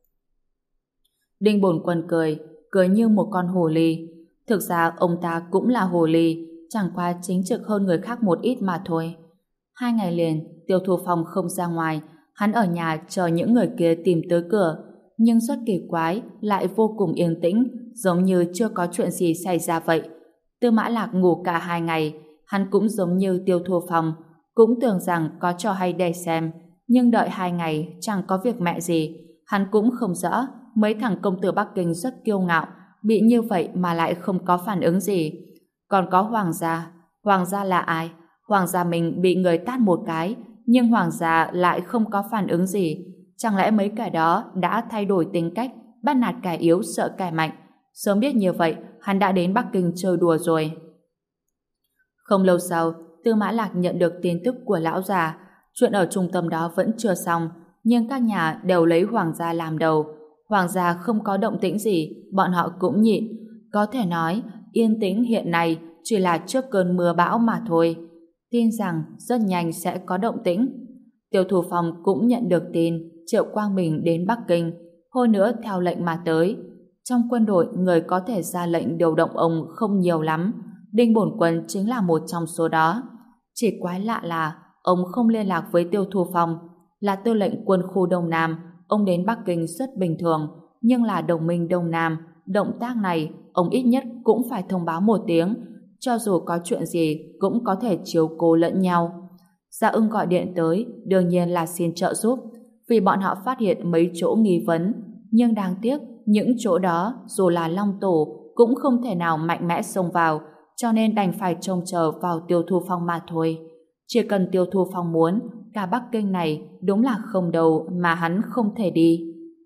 Đinh Bổn Quân cười, cười như một con hồ ly. Thực ra ông ta cũng là hồ ly, chẳng qua chính trực hơn người khác một ít mà thôi. 2 ngày liền, Tiêu Thu Phong không ra ngoài, hắn ở nhà chờ những người kia tìm tới cửa, nhưng rất kỳ quái, lại vô cùng yên tĩnh, giống như chưa có chuyện gì xảy ra vậy. Tư Mã Lạc ngủ cả 2 ngày, hắn cũng giống như Tiêu Thu Phong, cũng tưởng rằng có trò hay để xem, nhưng đợi 2 ngày chẳng có việc mẹ gì, hắn cũng không rõ mấy thằng công tử Bắc Kinh rất kiêu ngạo, bị như vậy mà lại không có phản ứng gì. Còn có Hoàng gia là ai? Hoàng gia mình bị người tát một cái, nhưng Hoàng gia lại không có phản ứng gì. Chẳng lẽ mấy kẻ đó đã thay đổi tính cách, bắt nạt kẻ yếu sợ kẻ mạnh? Sớm biết như vậy, hắn đã đến Bắc Kinh chơi đùa rồi. Không lâu sau, Tư Mã Lạc nhận được tin tức của lão già. Chuyện ở trung tâm đó vẫn chưa xong, nhưng các nhà đều lấy Hoàng gia làm đầu. Hoàng gia không có động tĩnh gì, bọn họ cũng nhịn. Có thể nói, yên tĩnh hiện nay chỉ là trước cơn mưa bão mà thôi. Tin rằng rất nhanh sẽ có động tĩnh. Tiêu Thủ Phong cũng nhận được tin Triệu Quang Bình đến Bắc Kinh, hồi nữa theo lệnh mà tới. Trong quân đội, người có thể ra lệnh điều động ông không nhiều lắm. Đinh Bổn Quân chính là một trong số đó. Chỉ quái lạ là ông không liên lạc với Tiêu Thủ Phong. Là tư lệnh quân khu Đông Nam, ông đến Bắc Kinh rất bình thường, nhưng là đồng minh Đông Nam, động tác này ông ít nhất cũng phải thông báo một tiếng, cho dù có chuyện gì cũng có thể chiếu cố lẫn nhau. Gia Ưng gọi điện tới, đương nhiên là xin trợ giúp, vì bọn họ phát hiện mấy chỗ nghi vấn, nhưng đáng tiếc những chỗ đó dù là Long Tổ cũng không thể nào mạnh mẽ xông vào, cho nên đành phải trông chờ vào Tiêu Thu Phong mà thôi. Chỉ cần Tiêu Thu Phong muốn, cả Bắc Kinh này đúng là không đâu mà hắn không thể đi.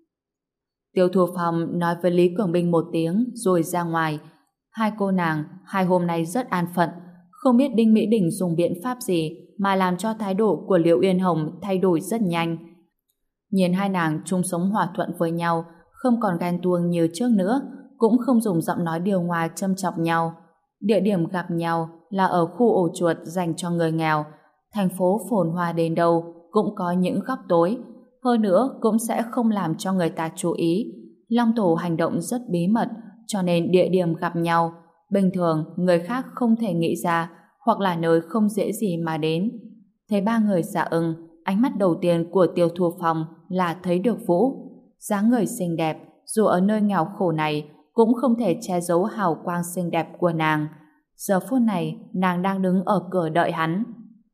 Tiêu Thu Phong nói với Lý Cường Bình một tiếng rồi ra ngoài. Hai cô nàng 2 hôm nay rất an phận, không biết Đinh Mỹ Đình dùng biện pháp gì mà làm cho thái độ của Liễu Yên Hồng thay đổi rất nhanh. Nhìn hai nàng chung sống hòa thuận với nhau, không còn ghen tuông như trước nữa, cũng không dùng giọng nói điều hòa châm chọc nhau. Địa điểm gặp nhau là ở khu ổ chuột dành cho người nghèo. Thành phố phồn hoa đến đâu cũng có những góc tối, hơn nữa cũng sẽ không làm cho người ta chú ý. Long Tổ hành động rất bí mật, cho nên địa điểm gặp nhau bình thường người khác không thể nghĩ ra, hoặc là nơi không dễ gì mà đến. Thấy 3 người Dạ Ưng, ánh mắt đầu tiên của Tiêu Thu Phong là thấy được Vũ. Dáng người xinh đẹp, dù ở nơi nghèo khổ này cũng không thể che giấu hào quang xinh đẹp của nàng. Giờ phút này nàng đang đứng ở cửa đợi hắn.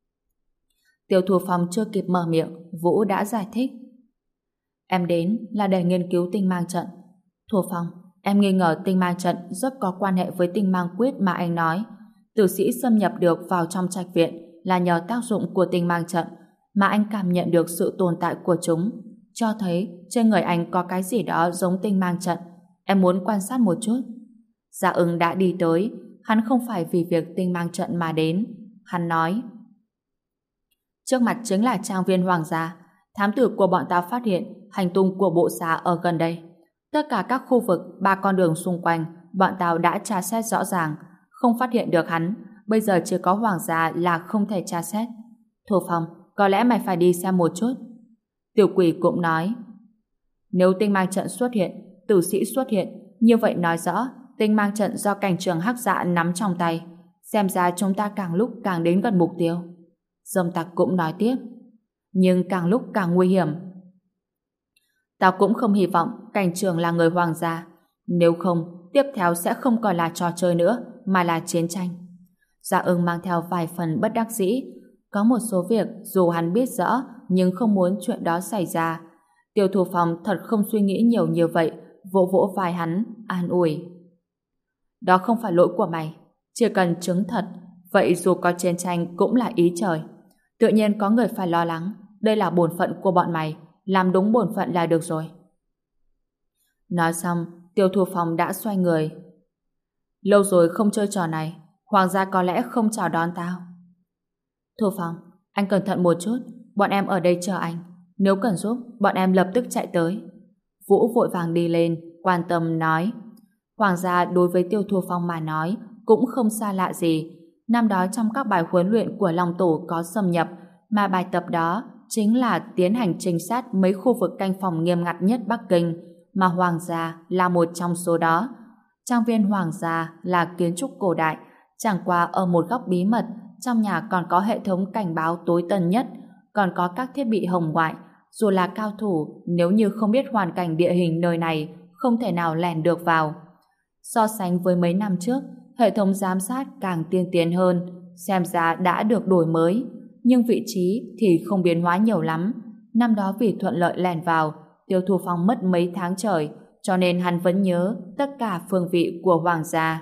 Tiêu Thu Phong chưa kịp mở miệng, Vũ đã giải thích: Em đến là để nghiên cứu tinh mang trận. Thu Phong, em nghi ngờ tinh mang trận rất có quan hệ với tinh mang quyết mà anh nói. Tử sĩ xâm nhập được vào trong trạch viện là nhờ tác dụng của tinh mang trận, mà anh cảm nhận được sự tồn tại của chúng, cho thấy trên người anh có cái gì đó giống tinh mang trận. Em muốn quan sát một chút. Dạ Ưng đã đi tới, hắn không phải vì việc tinh mang trận mà đến. Hắn nói: Trước mặt chính là trang viên hoàng gia. Thám tử của bọn ta phát hiện hành tung của bộ xà ở gần đây. Tất cả các khu vực 3 con đường xung quanh bọn tao đã tra xét rõ ràng, không phát hiện được hắn. Bây giờ chỉ có hoàng gia là không thể tra xét. Thu Phong, có lẽ mày phải đi xem một chút. Tiểu Quỷ cũng nói: Nếu tinh mang trận xuất hiện, tử sĩ xuất hiện, như vậy nói rõ tinh mang trận do cảnh trường Hắc Dạ nắm trong tay. Xem ra chúng ta càng lúc càng đến gần mục tiêu. Dâm Tặc cũng nói tiếp: Nhưng càng lúc càng nguy hiểm. Tao cũng không hy vọng cảnh trường là người hoàng gia. Nếu không, tiếp theo sẽ không còn là trò chơi nữa, mà là chiến tranh. Dạ Ưng mang theo vài phần bất đắc dĩ. Có một số việc dù hắn biết rõ nhưng không muốn chuyện đó xảy ra. Tiêu Thu Phong thật không suy nghĩ nhiều như vậy, vỗ vỗ vai hắn, an ủi. Đó không phải lỗi của mày, chỉ cần chứng thật, vậy dù có chiến tranh cũng là ý trời. Tự nhiên có người phải lo lắng, đây là bổn phận của bọn mày, làm đúng bổn phận là được rồi. Nói xong, Tiêu Thu Phong đã xoay người. Lâu rồi không chơi trò này, Hoàng gia có lẽ không chào đón tao. Thu Phong, anh cẩn thận một chút, bọn em ở đây chờ anh. Nếu cần giúp, bọn em lập tức chạy tới. Vũ vội vàng đi lên, quan tâm nói. Hoàng gia đối với Tiêu Thu Phong mà nói cũng không xa lạ gì. Năm đó trong các bài huấn luyện của Long Tổ có xâm nhập, mà bài tập đó chính là tiến hành trinh sát mấy khu vực canh phòng nghiêm ngặt nhất Bắc Kinh, mà Hoàng gia là một trong số đó. Trang viên Hoàng gia là kiến trúc cổ đại, chẳng qua ở một góc bí mật, trong nhà còn có hệ thống cảnh báo tối tân nhất, còn có các thiết bị hồng ngoại. Dù là cao thủ, nếu như không biết hoàn cảnh địa hình nơi này, không thể nào lẻn được vào. So sánh với mấy năm trước, hệ thống giám sát càng tiên tiến hơn, xem ra đã được đổi mới, nhưng vị trí thì không biến hóa nhiều lắm. Năm đó vì thuận lợi lẻn vào, Tiêu Thu Phong mất mấy tháng trời, cho nên hắn vẫn nhớ tất cả phương vị của Hoàng gia.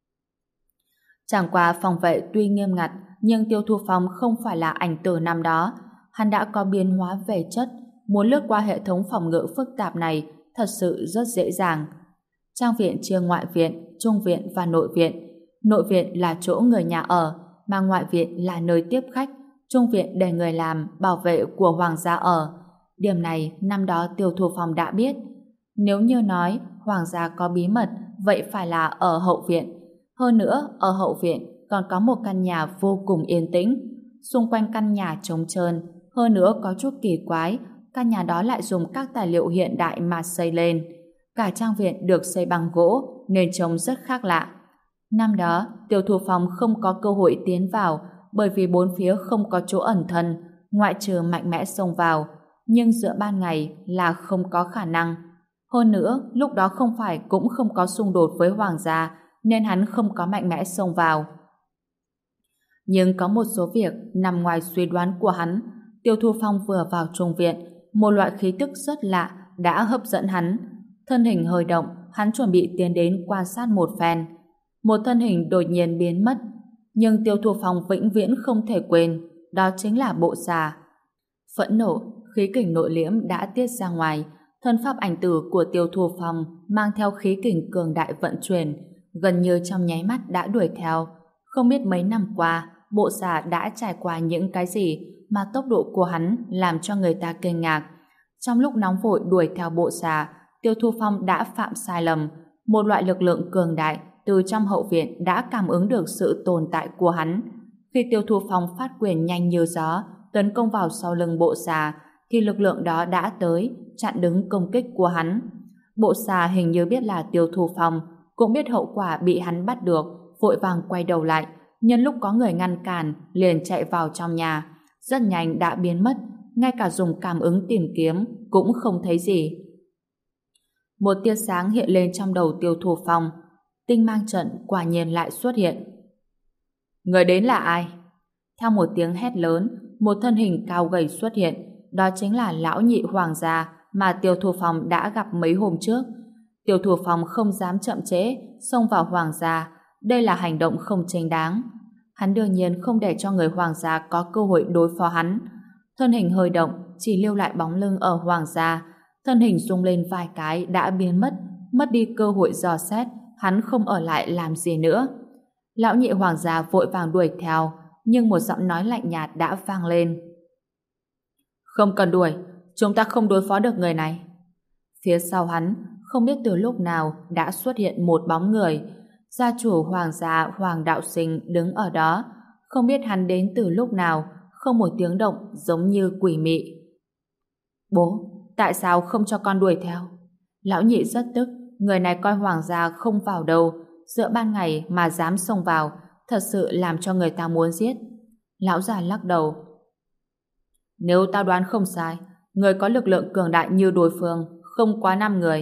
Chẳng qua phòng vệ tuy nghiêm ngặt, nhưng Tiêu Thu Phong không phải là ảnh tử năm đó. Hắn đã có biến hóa về chất, muốn lướt qua hệ thống phòng ngự phức tạp này thật sự rất dễ dàng. Trang viện chia ngoại viện, trung viện và nội viện. Nội viện là chỗ người nhà ở, mà ngoại viện là nơi tiếp khách, trung viện để người làm, bảo vệ của Hoàng gia ở. Điểm này năm đó Tiêu Thu Phong đã biết. Nếu như nói Hoàng gia có bí mật, vậy phải là ở hậu viện. Hơn nữa, ở hậu viện còn có một căn nhà vô cùng yên tĩnh. Xung quanh căn nhà trống trơn, hơn nữa có chút kỳ quái, căn nhà đó lại dùng các tài liệu hiện đại mà xây lên. Cả trang viện được xây bằng gỗ nên trông rất khác lạ. Năm đó, Tiêu Thu Phong không có cơ hội tiến vào bởi vì bốn phía không có chỗ ẩn thân, ngoại trừ mạnh mẽ xông vào. Nhưng giữa ban ngày là không có khả năng. Hơn nữa, lúc đó không phải cũng không có xung đột với Hoàng gia, nên hắn không có mạnh mẽ xông vào. Nhưng có một số việc nằm ngoài suy đoán của hắn. Tiêu Thu Phong vừa vào trung viện, một loại khí tức rất lạ đã hấp dẫn hắn. Thân hình hơi động, hắn chuẩn bị tiến đến quan sát một phen. Một thân hình đột nhiên biến mất, nhưng Tiêu Thu Phong vĩnh viễn không thể quên, đó chính là bộ xà. Phẫn nộ, khí kình nội liễm đã tiết ra ngoài, thân pháp ảnh tử của Tiêu Thu Phong mang theo khí kình cường đại vận chuyển, gần như trong nháy mắt đã đuổi theo. Không biết mấy năm qua, bộ xà đã trải qua những cái gì mà tốc độ của hắn làm cho người ta kinh ngạc. Trong lúc nóng vội đuổi theo bộ xà, Tiêu Thu Phong đã phạm sai lầm. Một loại lực lượng cường đại từ trong hậu viện đã cảm ứng được sự tồn tại của hắn. Khi Tiêu Thu Phong phát quyền nhanh như gió, tấn công vào sau lưng bộ xà, thì lực lượng đó đã tới, chặn đứng công kích của hắn. Bộ xà hình như biết là Tiêu Thu Phong, cũng biết hậu quả bị hắn bắt được, vội vàng quay đầu lại, nhân lúc có người ngăn cản, liền chạy vào trong nhà. Rất nhanh đã biến mất, ngay cả dùng cảm ứng tìm kiếm cũng không thấy gì. Một tia sáng hiện lên trong đầu Tiêu Thu Phong. Tinh mang trận quả nhiên lại xuất hiện. Người đến là ai? Theo một tiếng hét lớn, một thân hình cao gầy xuất hiện. Đó chính là lão nhị Hoàng gia mà Tiêu Thu Phong đã gặp mấy hôm trước. Tiêu Thu Phong không dám chậm trễ, xông vào Hoàng gia. Đây là hành động không chính đáng. Hắn đương nhiên không để cho người Hoàng gia có cơ hội đối phó hắn. Thân hình hơi động, chỉ lưu lại bóng lưng ở Hoàng gia. Thân hình rung lên vài cái đã biến mất, mất đi cơ hội dò xét, hắn không ở lại làm gì nữa. Lão nhị Hoàng gia vội vàng đuổi theo, nhưng một giọng nói lạnh nhạt đã vang lên. Không cần đuổi, chúng ta không đối phó được người này. Phía sau hắn, không biết từ lúc nào đã xuất hiện một bóng người. Gia chủ Hoàng gia Hoàng Đạo Sinh đứng ở đó, không biết hắn đến từ lúc nào, không một tiếng động giống như quỷ mị. Bố, tại sao không cho con đuổi theo? Lão nhị rất tức, người này coi Hoàng gia không vào đâu, giữa ban ngày mà dám xông vào, thật sự làm cho người ta muốn giết. Lão già lắc đầu. Nếu tao đoán không sai, người có lực lượng cường đại như đối phương không quá 5 người,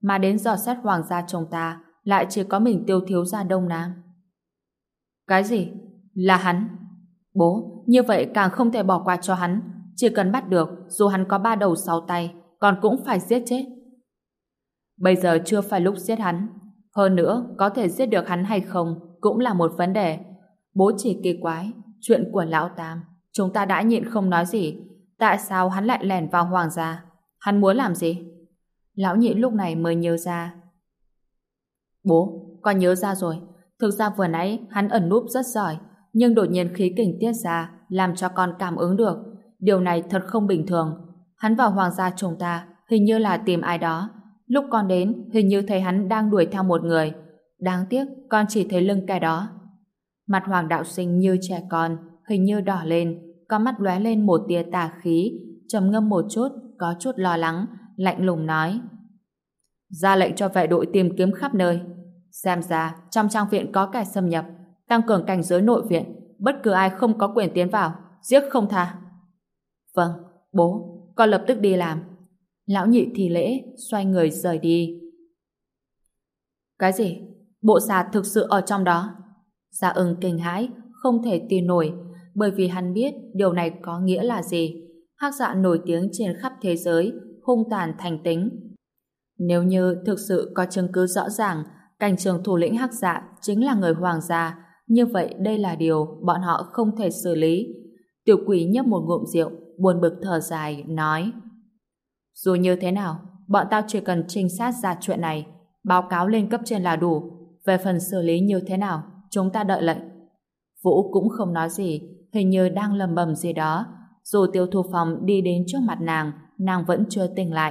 mà đến dò xét hoàng gia chồng ta lại chỉ có mình Tiêu thiếu gia Đông Nam. Cái gì? Là hắn? Bố, như vậy càng không thể bỏ qua cho hắn. Chỉ cần bắt được, dù hắn có 3 đầu 6 tay, còn cũng phải giết chết. Bây giờ chưa phải lúc giết hắn. Hơn nữa, có thể giết được hắn hay không cũng là một vấn đề. Bố chỉ kỳ quái, chuyện của Lão Tam, chúng ta đã nhịn không nói gì. Tại sao hắn lại lẻn vào hoàng gia? Hắn muốn làm gì? Lão Nhị lúc này mới nhớ ra. Bố, con nhớ ra rồi. Thực ra vừa nãy hắn ẩn núp rất giỏi, nhưng đột nhiên khí kình tiết ra làm cho con cảm ứng được. Điều này thật không bình thường. Hắn vào hoàng gia chúng ta hình như là tìm ai đó. Lúc con đến hình như thấy hắn đang đuổi theo một người. Đáng tiếc con chỉ thấy lưng kẻ đó. Mặt Hoàng đạo sinh như trẻ con, hình như đỏ lên, con mắt lóe lên một tia tà khí, trầm ngâm một chút, có chút lo lắng, lạnh lùng nói: ra lệnh cho vệ đội tìm kiếm khắp nơi. Xem ra trong trang viện có kẻ xâm nhập, tăng cường cảnh giới nội viện, bất cứ ai không có quyền tiến vào, giết không tha. Vâng, bố, con lập tức đi làm. Lão Nhị thì lễ, xoay người rời đi. Cái gì? Bộ xà thực sự ở trong đó? Dạ Ưng kinh hãi, không thể tin nổi, bởi vì hắn biết điều này có nghĩa là gì. Hắc Dạ nổi tiếng trên khắp thế giới, hung tàn thành tính. Nếu như thực sự có chứng cứ rõ ràng cảnh trường thủ lĩnh Hắc Dạ chính là người hoàng gia, như vậy đây là điều bọn họ không thể xử lý. Tiểu Quỷ nhấp một ngụm rượu, buồn bực thở dài, nói: dù như thế nào, bọn tao chỉ cần trinh sát ra chuyện này, báo cáo lên cấp trên là đủ. Về phần xử lý như thế nào, chúng ta đợi lệnh. Vũ cũng không nói gì, hình như đang lầm bầm gì đó. Dù Tiêu Thu Phong đi đến trước mặt nàng vẫn chưa tỉnh lại.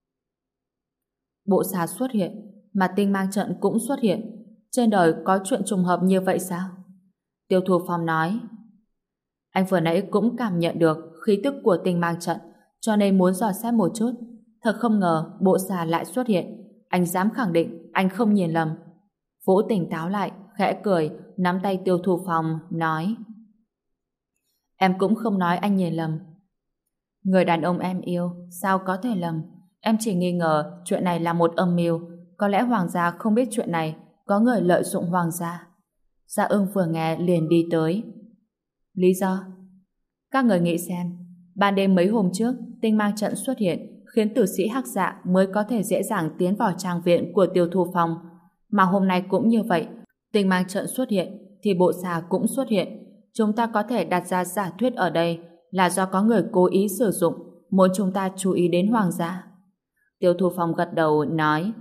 Bộ xà xuất hiện, mà tinh mang trận cũng xuất hiện. Trên đời có chuyện trùng hợp như vậy sao? Tiêu Thu Phong nói: anh vừa nãy cũng cảm nhận được khí tức của tinh mang trận, cho nên muốn dò xét một chút. Thật không ngờ bộ xà lại xuất hiện. Anh dám khẳng định anh không nhìn lầm. Vũ tỉnh táo lại, khẽ cười, nắm tay Tiêu Thu Phong, nói: em cũng không nói anh nhìn lầm. Người đàn ông em yêu, sao có thể lầm? Em chỉ nghi ngờ chuyện này là một âm mưu. Có lẽ hoàng gia không biết chuyện này, có người lợi dụng hoàng gia. Dạ Ưng vừa nghe liền đi tới. Lý do? Các người nghĩ xem, ban đêm mấy hôm trước, tinh mang trận xuất hiện, khiến tử sĩ Hắc Dạ mới có thể dễ dàng tiến vào trang viện của Tiêu Thu Phong. Mà hôm nay cũng như vậy, tinh mang trận xuất hiện, thì bộ xà cũng xuất hiện. Chúng ta có thể đặt ra giả thuyết ở đây là do có người cố ý sử dụng, muốn chúng ta chú ý đến hoàng gia. Tiêu Thu Phong gật đầu, nói: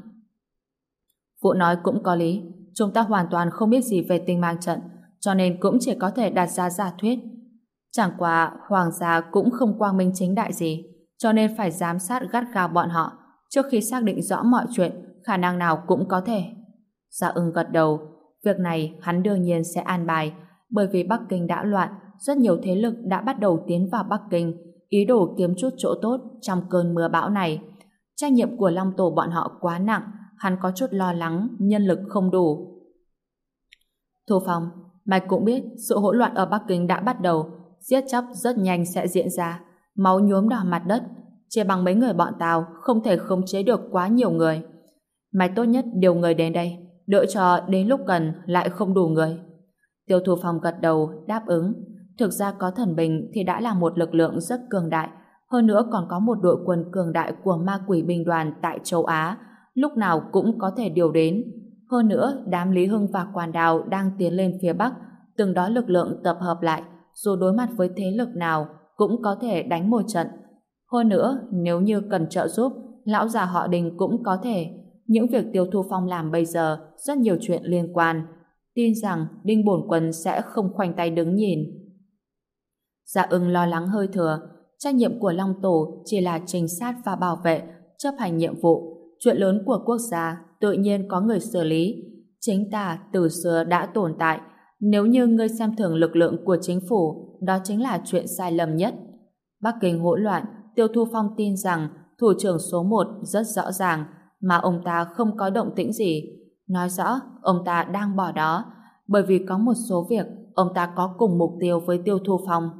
Vũ nói cũng có lý, chúng ta hoàn toàn không biết gì về tinh mang trận, cho nên cũng chỉ có thể đặt ra giả thuyết. Chẳng qua hoàng gia cũng không quang minh chính đại gì, cho nên phải giám sát gắt gao bọn họ. Trước khi xác định rõ mọi chuyện, khả năng nào cũng có thể. Dạ Ưng gật đầu. Việc này hắn đương nhiên sẽ an bài, bởi vì Bắc Kinh đã loạn, rất nhiều thế lực đã bắt đầu tiến vào Bắc Kinh, ý đồ kiếm chút chỗ tốt trong cơn mưa bão này. Trách nhiệm của Long Tổ bọn họ quá nặng, hắn có chút lo lắng nhân lực không đủ. Thu Phong, mày cũng biết sự hỗn loạn ở Bắc Kinh đã bắt đầu, giết chóc rất nhanh sẽ diễn ra, máu nhuốm đỏ mặt đất. Chỉ bằng mấy người bọn tao không thể khống chế được quá nhiều người. Mày tốt nhất điều người đến đây, đợi cho đến lúc cần lại không đủ người. Tiêu Thu Phong gật đầu đáp ứng. Thực ra có thần binh thì đã là một lực lượng rất cường đại, hơn nữa còn có một đội quân cường đại của ma quỷ binh đoàn tại châu Á, lúc nào cũng có thể điều đến. Hơn nữa, đám Lý Hưng và Quan Đào đang tiến lên phía Bắc, từng đó lực lượng tập hợp lại, dù đối mặt với thế lực nào cũng có thể đánh một trận. Hơn nữa, nếu như cần trợ giúp, lão già họ Đinh cũng có thể. Những việc Tiêu Thu Phong làm bây giờ rất nhiều chuyện liên quan. Tin rằng Đinh bổn quân sẽ không khoanh tay đứng nhìn. Dạ Ưng lo lắng hơi thừa. Trách nhiệm của Long Tổ chỉ là trinh sát và bảo vệ, chấp hành nhiệm vụ. Chuyện lớn của quốc gia tự nhiên có người xử lý. Chính ta từ xưa đã tồn tại. Nếu như ngươi xem thường lực lượng của chính phủ, đó chính là chuyện sai lầm nhất. Bắc Kinh hỗn loạn, Tiêu Thu Phong tin rằng thủ trưởng số 1 rất rõ ràng, mà ông ta không có động tĩnh gì. Nói rõ, ông ta đang bỏ đó, bởi vì có một số việc ông ta có cùng mục tiêu với Tiêu Thu Phong.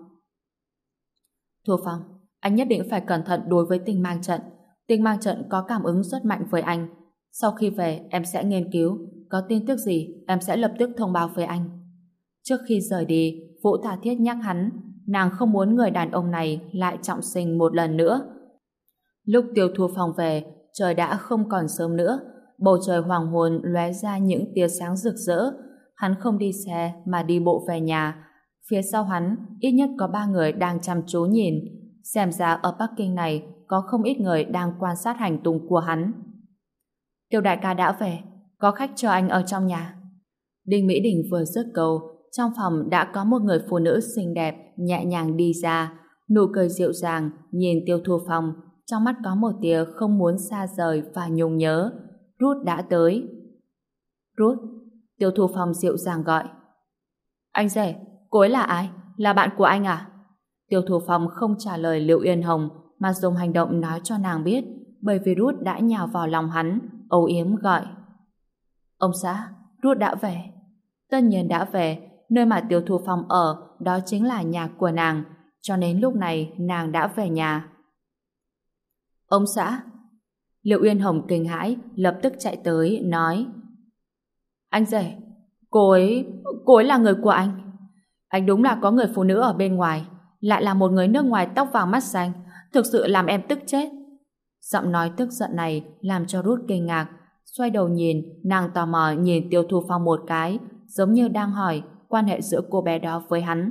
Thu Phong, anh nhất định phải cẩn thận đối với tinh mang trận. Tinh mang trận có cảm ứng rất mạnh với anh. Sau khi về, em sẽ nghiên cứu. Có tin tức gì, em sẽ lập tức thông báo với anh. Trước khi rời đi, Vũ tha thiết nhắc hắn, nàng không muốn người đàn ông này lại trọng sinh một lần nữa. Lúc Tiêu Thu Phong về, trời đã không còn sớm nữa. Bầu trời hoàng hôn lóe ra những tia sáng rực rỡ. Hắn không đi xe mà đi bộ về nhà. Phía sau hắn, ít nhất có 3 người đang chăm chú nhìn. Xem ra ở Bắc Kinh này có không ít người đang quan sát hành tung của hắn. Tiêu đại ca đã về, có khách chờ anh ở trong nhà. Đinh Mỹ Đình vừa dứt câu, trong phòng đã có một người phụ nữ xinh đẹp nhẹ nhàng đi ra, nụ cười dịu dàng nhìn Tiêu Thu Phong, trong mắt có một tia không muốn xa rời và nhung nhớ. Ruth đã tới. Ruth, Tiêu Thu Phong dịu dàng gọi. Anh rể, cô ấy là ai? Là bạn của anh à? Tiêu Thu Phong không trả lời Liệu Yên Hồng mà dùng hành động nói cho nàng biết, bởi vì Ruth đã nhào vào lòng hắn, âu yếm gọi. Ông xã, Ruth đã về. Tất nhiên đã về, nơi mà Tiêu Thu Phong ở, đó chính là nhà của nàng, cho nên lúc này nàng đã về nhà. Ông xã. Liệu Yên Hồng kinh hãi, lập tức chạy tới, nói. Anh rể, cô ấy là người của anh. Anh đúng là có người phụ nữ ở bên ngoài, lại là một người nước ngoài tóc vàng mắt xanh, thực sự làm em tức chết. Giọng nói tức giận này làm cho Ruth kinh ngạc, xoay đầu nhìn, nàng tò mò nhìn Tiêu Thu Phong một cái, giống như đang hỏi quan hệ giữa cô bé đó với hắn.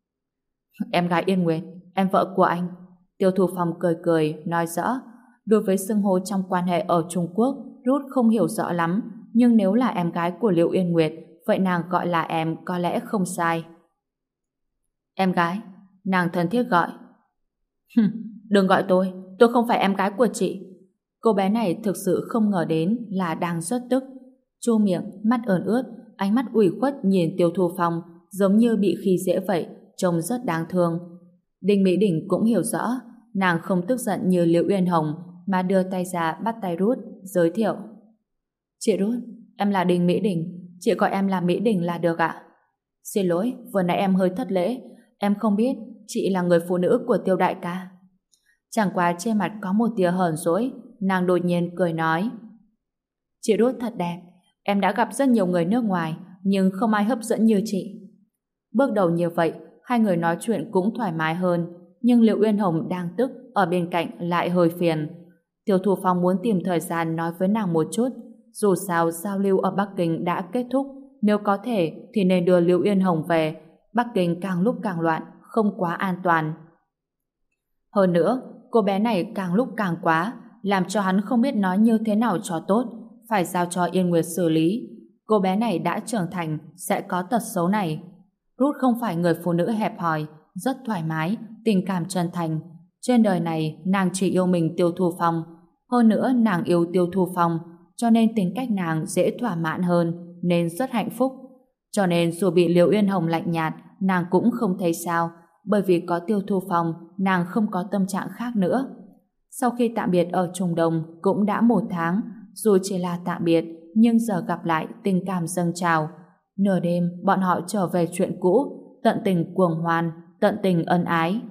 Em gái Yên Nguyệt, em vợ của anh. Tiêu Thu Phong cười cười, nói rõ. Đối với xưng hô trong quan hệ ở Trung Quốc, Ruth không hiểu rõ lắm, nhưng nếu là em gái của Liệu Yên Nguyệt, vậy nàng gọi là em có lẽ không sai. Em gái, nàng thân thiết gọi. Đừng gọi tôi không phải em gái của chị. Cô bé này thực sự không ngờ đến là đang rất tức. Chu miệng, mắt ươn ướt, ánh mắt ủy khuất nhìn Tiêu Thu Phong, giống như bị khi dễ vậy, trông rất đáng thương. Đinh Mỹ Đình cũng hiểu rõ, nàng không tức giận như Liễu Uyên Hồng, mà đưa tay ra bắt tay Ruth, giới thiệu. Chị Ruth, em là Đinh Mỹ Đình, chị gọi em là Mỹ Đình là được ạ. Xin lỗi, vừa nãy em hơi thất lễ, em không biết chị là người phụ nữ của Tiêu đại ca. Chẳng qua trên mặt có một tia hờn dỗi, nàng đột nhiên cười nói. Chị Ruth thật đẹp, em đã gặp rất nhiều người nước ngoài, nhưng không ai hấp dẫn như chị. Bước đầu như vậy, hai người nói chuyện cũng thoải mái hơn, nhưng Liệu Uyên Hồng đang tức, ở bên cạnh lại hơi phiền. Tiêu Thu Phong muốn tìm thời gian nói với nàng một chút, dù sao giao lưu ở Bắc Kinh đã kết thúc, nếu có thể thì nên đưa Liệu Uyên Hồng về. Bắc Kinh càng lúc càng loạn, không quá an toàn. Hơn nữa, cô bé này càng lúc càng quá, làm cho hắn không biết nói như thế nào cho tốt, phải giao cho Yên Nguyệt xử lý. Cô bé này đã trưởng thành, sẽ có tật xấu này. Ruth không phải người phụ nữ hẹp hòi, rất thoải mái, tình cảm chân thành. Trên đời này, nàng chỉ yêu mình Tiêu Thu Phong. Hơn nữa, nàng yêu Tiêu Thu Phong, cho nên tính cách nàng dễ thỏa mãn hơn, nên rất hạnh phúc. Cho nên dù bị Liễu Uyên Hồng lạnh nhạt, nàng cũng không thấy sao, bởi vì có Tiêu Thu Phong, nàng không có tâm trạng khác nữa. Sau khi tạm biệt ở Trung Đông cũng đã 1 tháng, dù chỉ là tạm biệt, nhưng giờ gặp lại tình cảm dâng trào. Nửa đêm, bọn họ trở về chuyện cũ, tận tình cuồng hoan, tận tình ân ái.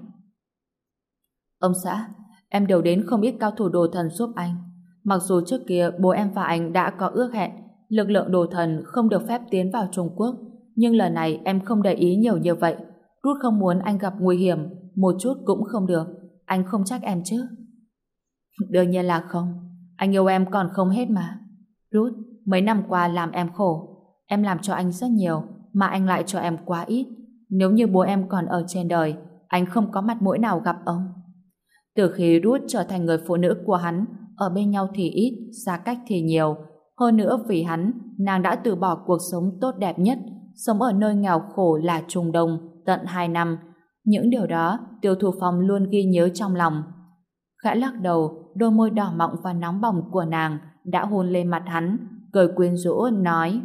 Ông xã, em đều đến không ít cao thủ đồ thần giúp anh. Mặc dù trước kia bố em và anh đã có ước hẹn, lực lượng đồ thần không được phép tiến vào Trung Quốc, nhưng lần này em không để ý nhiều như vậy. Ruth không muốn anh gặp nguy hiểm, một chút cũng không được. Anh không trách em chứ? Đương nhiên là không. Anh yêu em còn không hết mà. Ruth, mấy năm qua làm em khổ. Em làm cho anh rất nhiều, mà anh lại cho em quá ít. Nếu như bố em còn ở trên đời, anh không có mặt mũi nào gặp ông. Từ khi Ruth trở thành người phụ nữ của hắn, ở bên nhau thì ít, xa cách thì nhiều. Hơn nữa vì hắn, nàng đã từ bỏ cuộc sống tốt đẹp nhất, sống ở nơi nghèo khổ là Trung Đông, tận 2 năm. Những điều đó, Tiêu Thu Phong luôn ghi nhớ trong lòng. Khẽ lắc đầu, đôi môi đỏ mọng và nóng bỏng của nàng đã hôn lên mặt hắn, cười quyến rũ nói.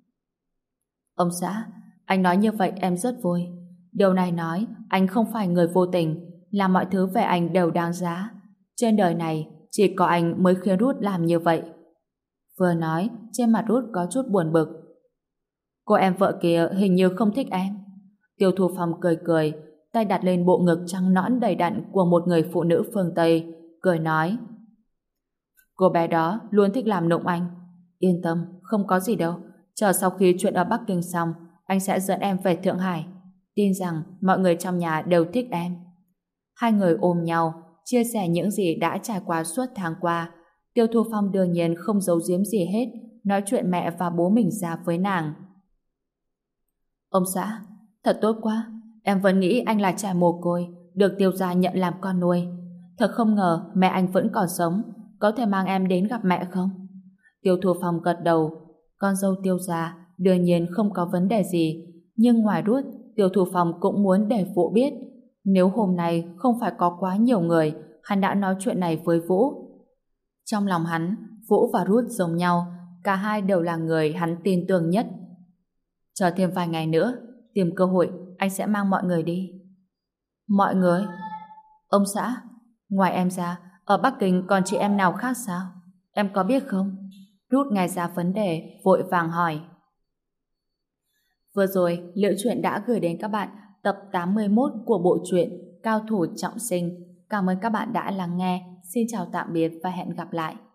Ông xã, anh nói như vậy em rất vui. Điều này nói, anh không phải người vô tình, là mọi thứ về anh đều đáng giá. Trên đời này, chỉ có anh mới khiến Ruth làm như vậy. Vừa nói, trên mặt Ruth có chút buồn bực. Cô em vợ kia hình như không thích em. Tiêu Thu Phong cười cười, tay đặt lên bộ ngực trắng nõn đầy đặn của một người phụ nữ phương Tây, cười nói. Cô bé đó luôn thích làm nụng anh. Yên tâm, không có gì đâu. Chờ sau khi chuyện ở Bắc Kinh xong, anh sẽ dẫn em về Thượng Hải. Tin rằng mọi người trong nhà đều thích em. Hai người ôm nhau, chia sẻ những gì đã trải qua suốt tháng qua. Tiêu Thu Phong đương nhiên không giấu giếm gì hết, nói chuyện mẹ và bố mình ra với nàng. Ông xã, thật tốt quá. Em vẫn nghĩ anh là trẻ mồ côi, được Tiêu gia nhận làm con nuôi. Thật không ngờ mẹ anh vẫn còn sống. Có thể mang em đến gặp mẹ không? Tiêu Thu Phong gật đầu. Con dâu Tiêu gia đương nhiên không có vấn đề gì. Nhưng ngoài Ruth, Tiêu Thu Phong cũng muốn để Vũ biết. Nếu hôm nay không phải có quá nhiều người, hắn đã nói chuyện này với Vũ. Trong lòng hắn, Vũ và Ruth giống nhau, cả hai đều là người hắn tin tưởng nhất. Chờ thêm vài ngày nữa, tìm cơ hội, anh sẽ mang mọi người đi. Mọi người? Ông xã, ngoài em ra, ở Bắc Kinh còn chị em nào khác sao? Em có biết không? Ruth nghe ra vấn đề, vội vàng hỏi. Vừa rồi, Liễu Chuyện đã gửi đến các bạn tập 81 của bộ truyện Cao thủ trọng sinh. Cảm ơn các bạn đã lắng nghe. Xin chào tạm biệt và hẹn gặp lại.